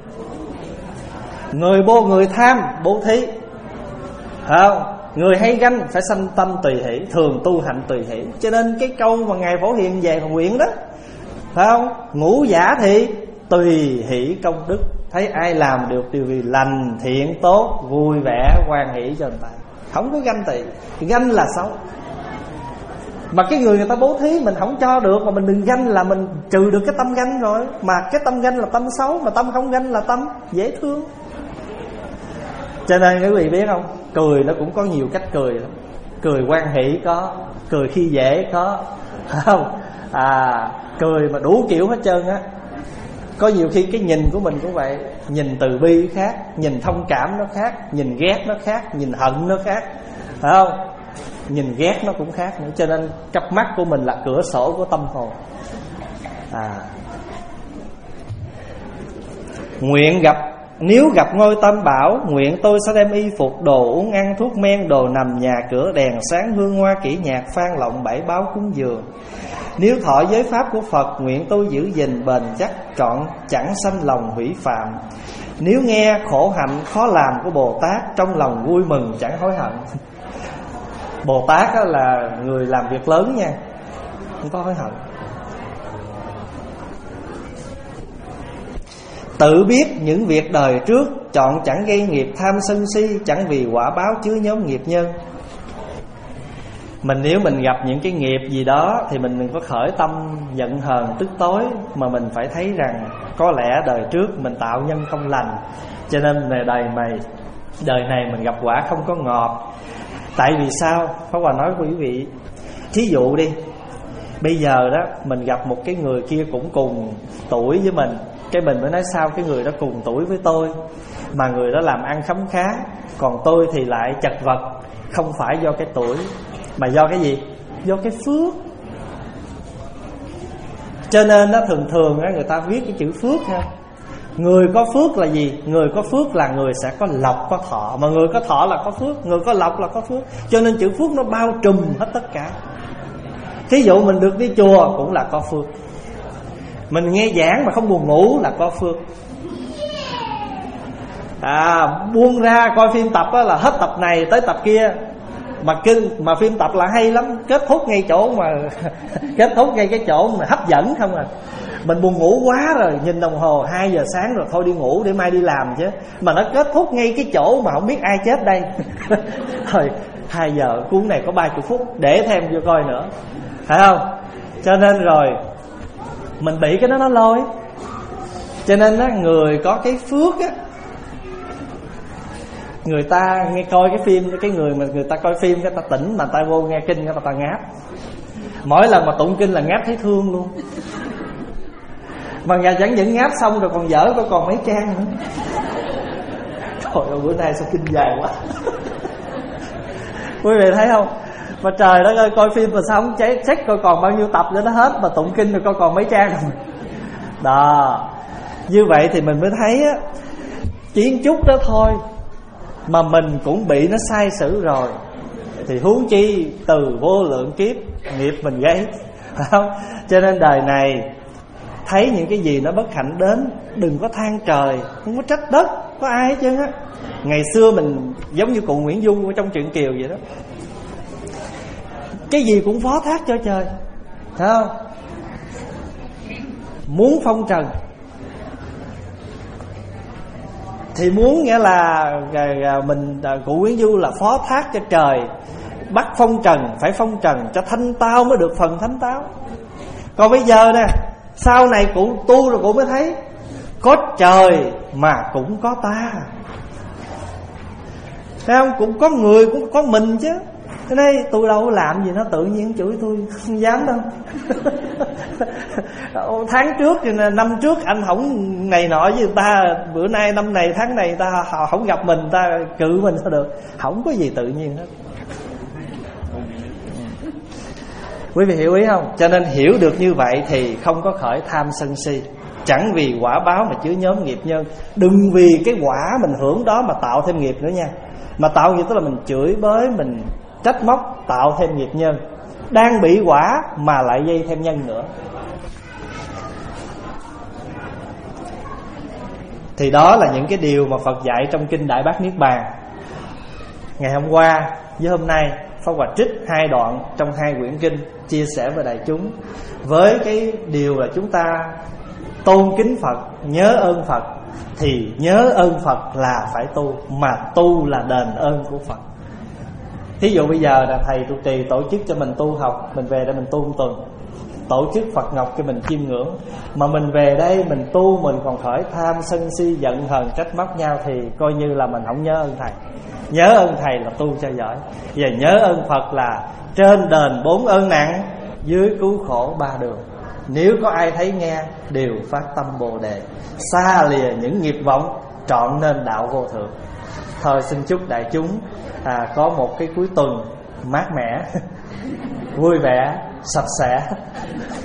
Người bố người tham bố thí, không? Người hay ganh phải sanh tâm tùy hỷ, thường tu hạnh tùy hỷ. Cho nên cái câu mà Ngài Phổ Hiền về nguyện đó, phải không? Ngũ giả thị tùy hỷ công đức. Thấy ai làm được điều gì lành thiện tốt, vui vẻ hoan hỷ cho người ta, không có ganh tị. Ganh là xấu. Mà cái người người ta bố thí mình không cho được, mà mình đừng ganh là mình trừ được cái tâm ganh rồi. Mà cái tâm ganh là tâm xấu, mà tâm không ganh là tâm dễ thương. Cho nên quý vị biết không, cười nó cũng có nhiều cách cười lắm. Cười hoan hỷ có, cười khi dễ có, không? À, cười mà đủ kiểu hết trơn á. Có nhiều khi cái nhìn của mình cũng vậy. Nhìn từ bi khác, nhìn thông cảm nó khác, nhìn ghét nó khác, nhìn hận nó khác, phải không? Nhìn ghét nó cũng khác nữa. Cho nên cặp mắt của mình là cửa sổ của tâm hồn. À, nguyện gặp, nếu gặp ngôi Tam Bảo, nguyện tôi sẽ đem y phục, đồ uống ăn, thuốc men, đồ nằm, nhà cửa, đèn sáng, hương hoa, kỹ nhạc, phan lộng, bảy báo cúng dường. Nếu thọ giới pháp của Phật, nguyện tôi giữ gìn bền chắc, trọn chẳng sanh lòng hủy phạm. Nếu nghe khổ hạnh khó làm của Bồ Tát, trong lòng vui mừng chẳng hối hận. Bồ Tát là người làm việc lớn nha, không có hối hận. Tự biết những việc đời trước, chọn chẳng gây nghiệp tham sân si, chẳng vì quả báo chứa nhóm nghiệp nhân. Mình nếu mình gặp những cái nghiệp gì đó thì mình đừng có khởi tâm giận hờn tức tối, mà mình phải thấy rằng có lẽ đời trước mình tạo nhân không lành, cho nên đời này đời này mình gặp quả không có ngọt. Tại vì sao? Pháp Hòa nói với quý vị, thí dụ đi, bây giờ đó mình gặp một cái người kia cũng cùng tuổi với mình, cái mình mới nói sao cái người đó cùng tuổi với tôi, mà người đó làm ăn khấm khá, còn tôi thì lại chật vật. Không phải do cái tuổi, mà do cái gì? Do cái phước. Cho nên nó thường thường người ta viết cái chữ phước ha. Người có phước là gì? Người có phước là người sẽ có lộc có thọ, mà người có thọ là có phước, người có lộc là có phước. Cho nên chữ phước nó bao trùm hết tất cả. Thí dụ mình được đi chùa cũng là có phước, mình nghe giảng mà không buồn ngủ là có phước. À, buông ra coi phim tập là hết tập này tới tập kia, mà kinh mà phim tập là hay lắm, kết thúc ngay chỗ mà kết thúc ngay cái chỗ mà hấp dẫn không à. Mình buồn ngủ quá rồi, nhìn đồng hồ hai giờ sáng rồi, thôi đi ngủ để mai đi làm chứ. Mà nó kết thúc ngay cái chỗ mà không biết ai chết đây. Rồi hai giờ cuốn này có ba mươi phút, để thêm vô coi nữa. phải không? Cho nên rồi mình bị cái đó nó lôi. Cho nên á, người có cái phước á, người ta nghe coi cái phim, cái người mà người ta coi phim cái ta tỉnh mà ta vô nghe kinh cái ta, ta ngáp. Mỗi lần mà tụng kinh là ngáp thấy thương luôn. Mà nhà chẳng những ngáp xong rồi còn dở có còn mấy trang nữa. Trời ơi bữa nay sao kinh dài quá. Quý vị thấy không? Mà trời đất ơi, coi phim mà sao không check coi còn bao nhiêu tập nữa nó hết, mà tụng kinh rồi coi còn mấy trang rồi. Đó. Như vậy thì mình mới thấy á, kiến chút đó thôi mà mình cũng bị nó sai sử rồi, thì huống chi từ vô lượng kiếp nghiệp mình gây, phải không? Cho nên đời này thấy những cái gì nó bất hạnh đến, đừng có than trời, không có trách đất, có ai hết trơn á. Ngày xưa mình giống như cụ Nguyễn Du ở trong truyện Kiều vậy đó, cái gì cũng phó thác cho trời, phải không? Muốn phong trần thì muốn nghĩa là mình, cụ Nguyễn Du là phó thác cho trời, bắt phong trần, phải phong trần cho thanh tao mới được phần thánh táo. Còn bây giờ nè, sau này cụ tu rồi cụ mới thấy có trời mà cũng có ta, thấy không? Cũng có người, cũng có mình chứ. Cái đây tôi đâu có làm gì nó tự nhiên chửi tôi, không dám đâu. Tháng trước năm trước anh không này nọ với người ta, bữa nay năm này tháng này ta không gặp mình, ta cự mình sao được. Không có gì tự nhiên hết. Quý vị hiểu ý không? Cho nên hiểu được như vậy thì không có khởi tham sân si. Chẳng vì quả báo mà chứa nhóm nghiệp nhân. Đừng vì cái quả mình hưởng đó mà tạo thêm nghiệp nữa nha. Mà tạo nghiệp tức là mình chửi bới, mình trách móc, tạo thêm nghiệp nhân. Đang bị quả mà lại dây thêm nhân nữa. Thì đó là những cái điều mà Phật dạy trong Kinh Đại Bát Niết Bàn. Ngày hôm qua với hôm nay Pháp Hòa trích hai đoạn trong hai quyển kinh chia sẻ với đại chúng, với cái điều là chúng ta tôn kính Phật, nhớ ơn Phật. Thì nhớ ơn Phật là phải tu, mà tu là đền ơn của Phật. Thí dụ bây giờ là thầy trụ trì tổ chức cho mình tu học, mình về đây mình tu một tuần, tổ chức Phật Ngọc cho mình chiêm ngưỡng, mà mình về đây mình tu mình còn khởi tham sân si giận hờn trách móc nhau thì coi như là mình không nhớ ơn thầy. Nhớ ơn thầy là tu cho giỏi. Và nhớ ơn Phật là trên đền bốn ơn nặng, dưới cứu khổ ba đường. Nếu có ai thấy nghe đều phát tâm Bồ Đề, xa lìa những nghiệp vọng, trọn nên đạo vô thượng. Thôi xin chúc đại chúng à, có một cái cuối tuần mát mẻ, vui vẻ, sạch sẽ.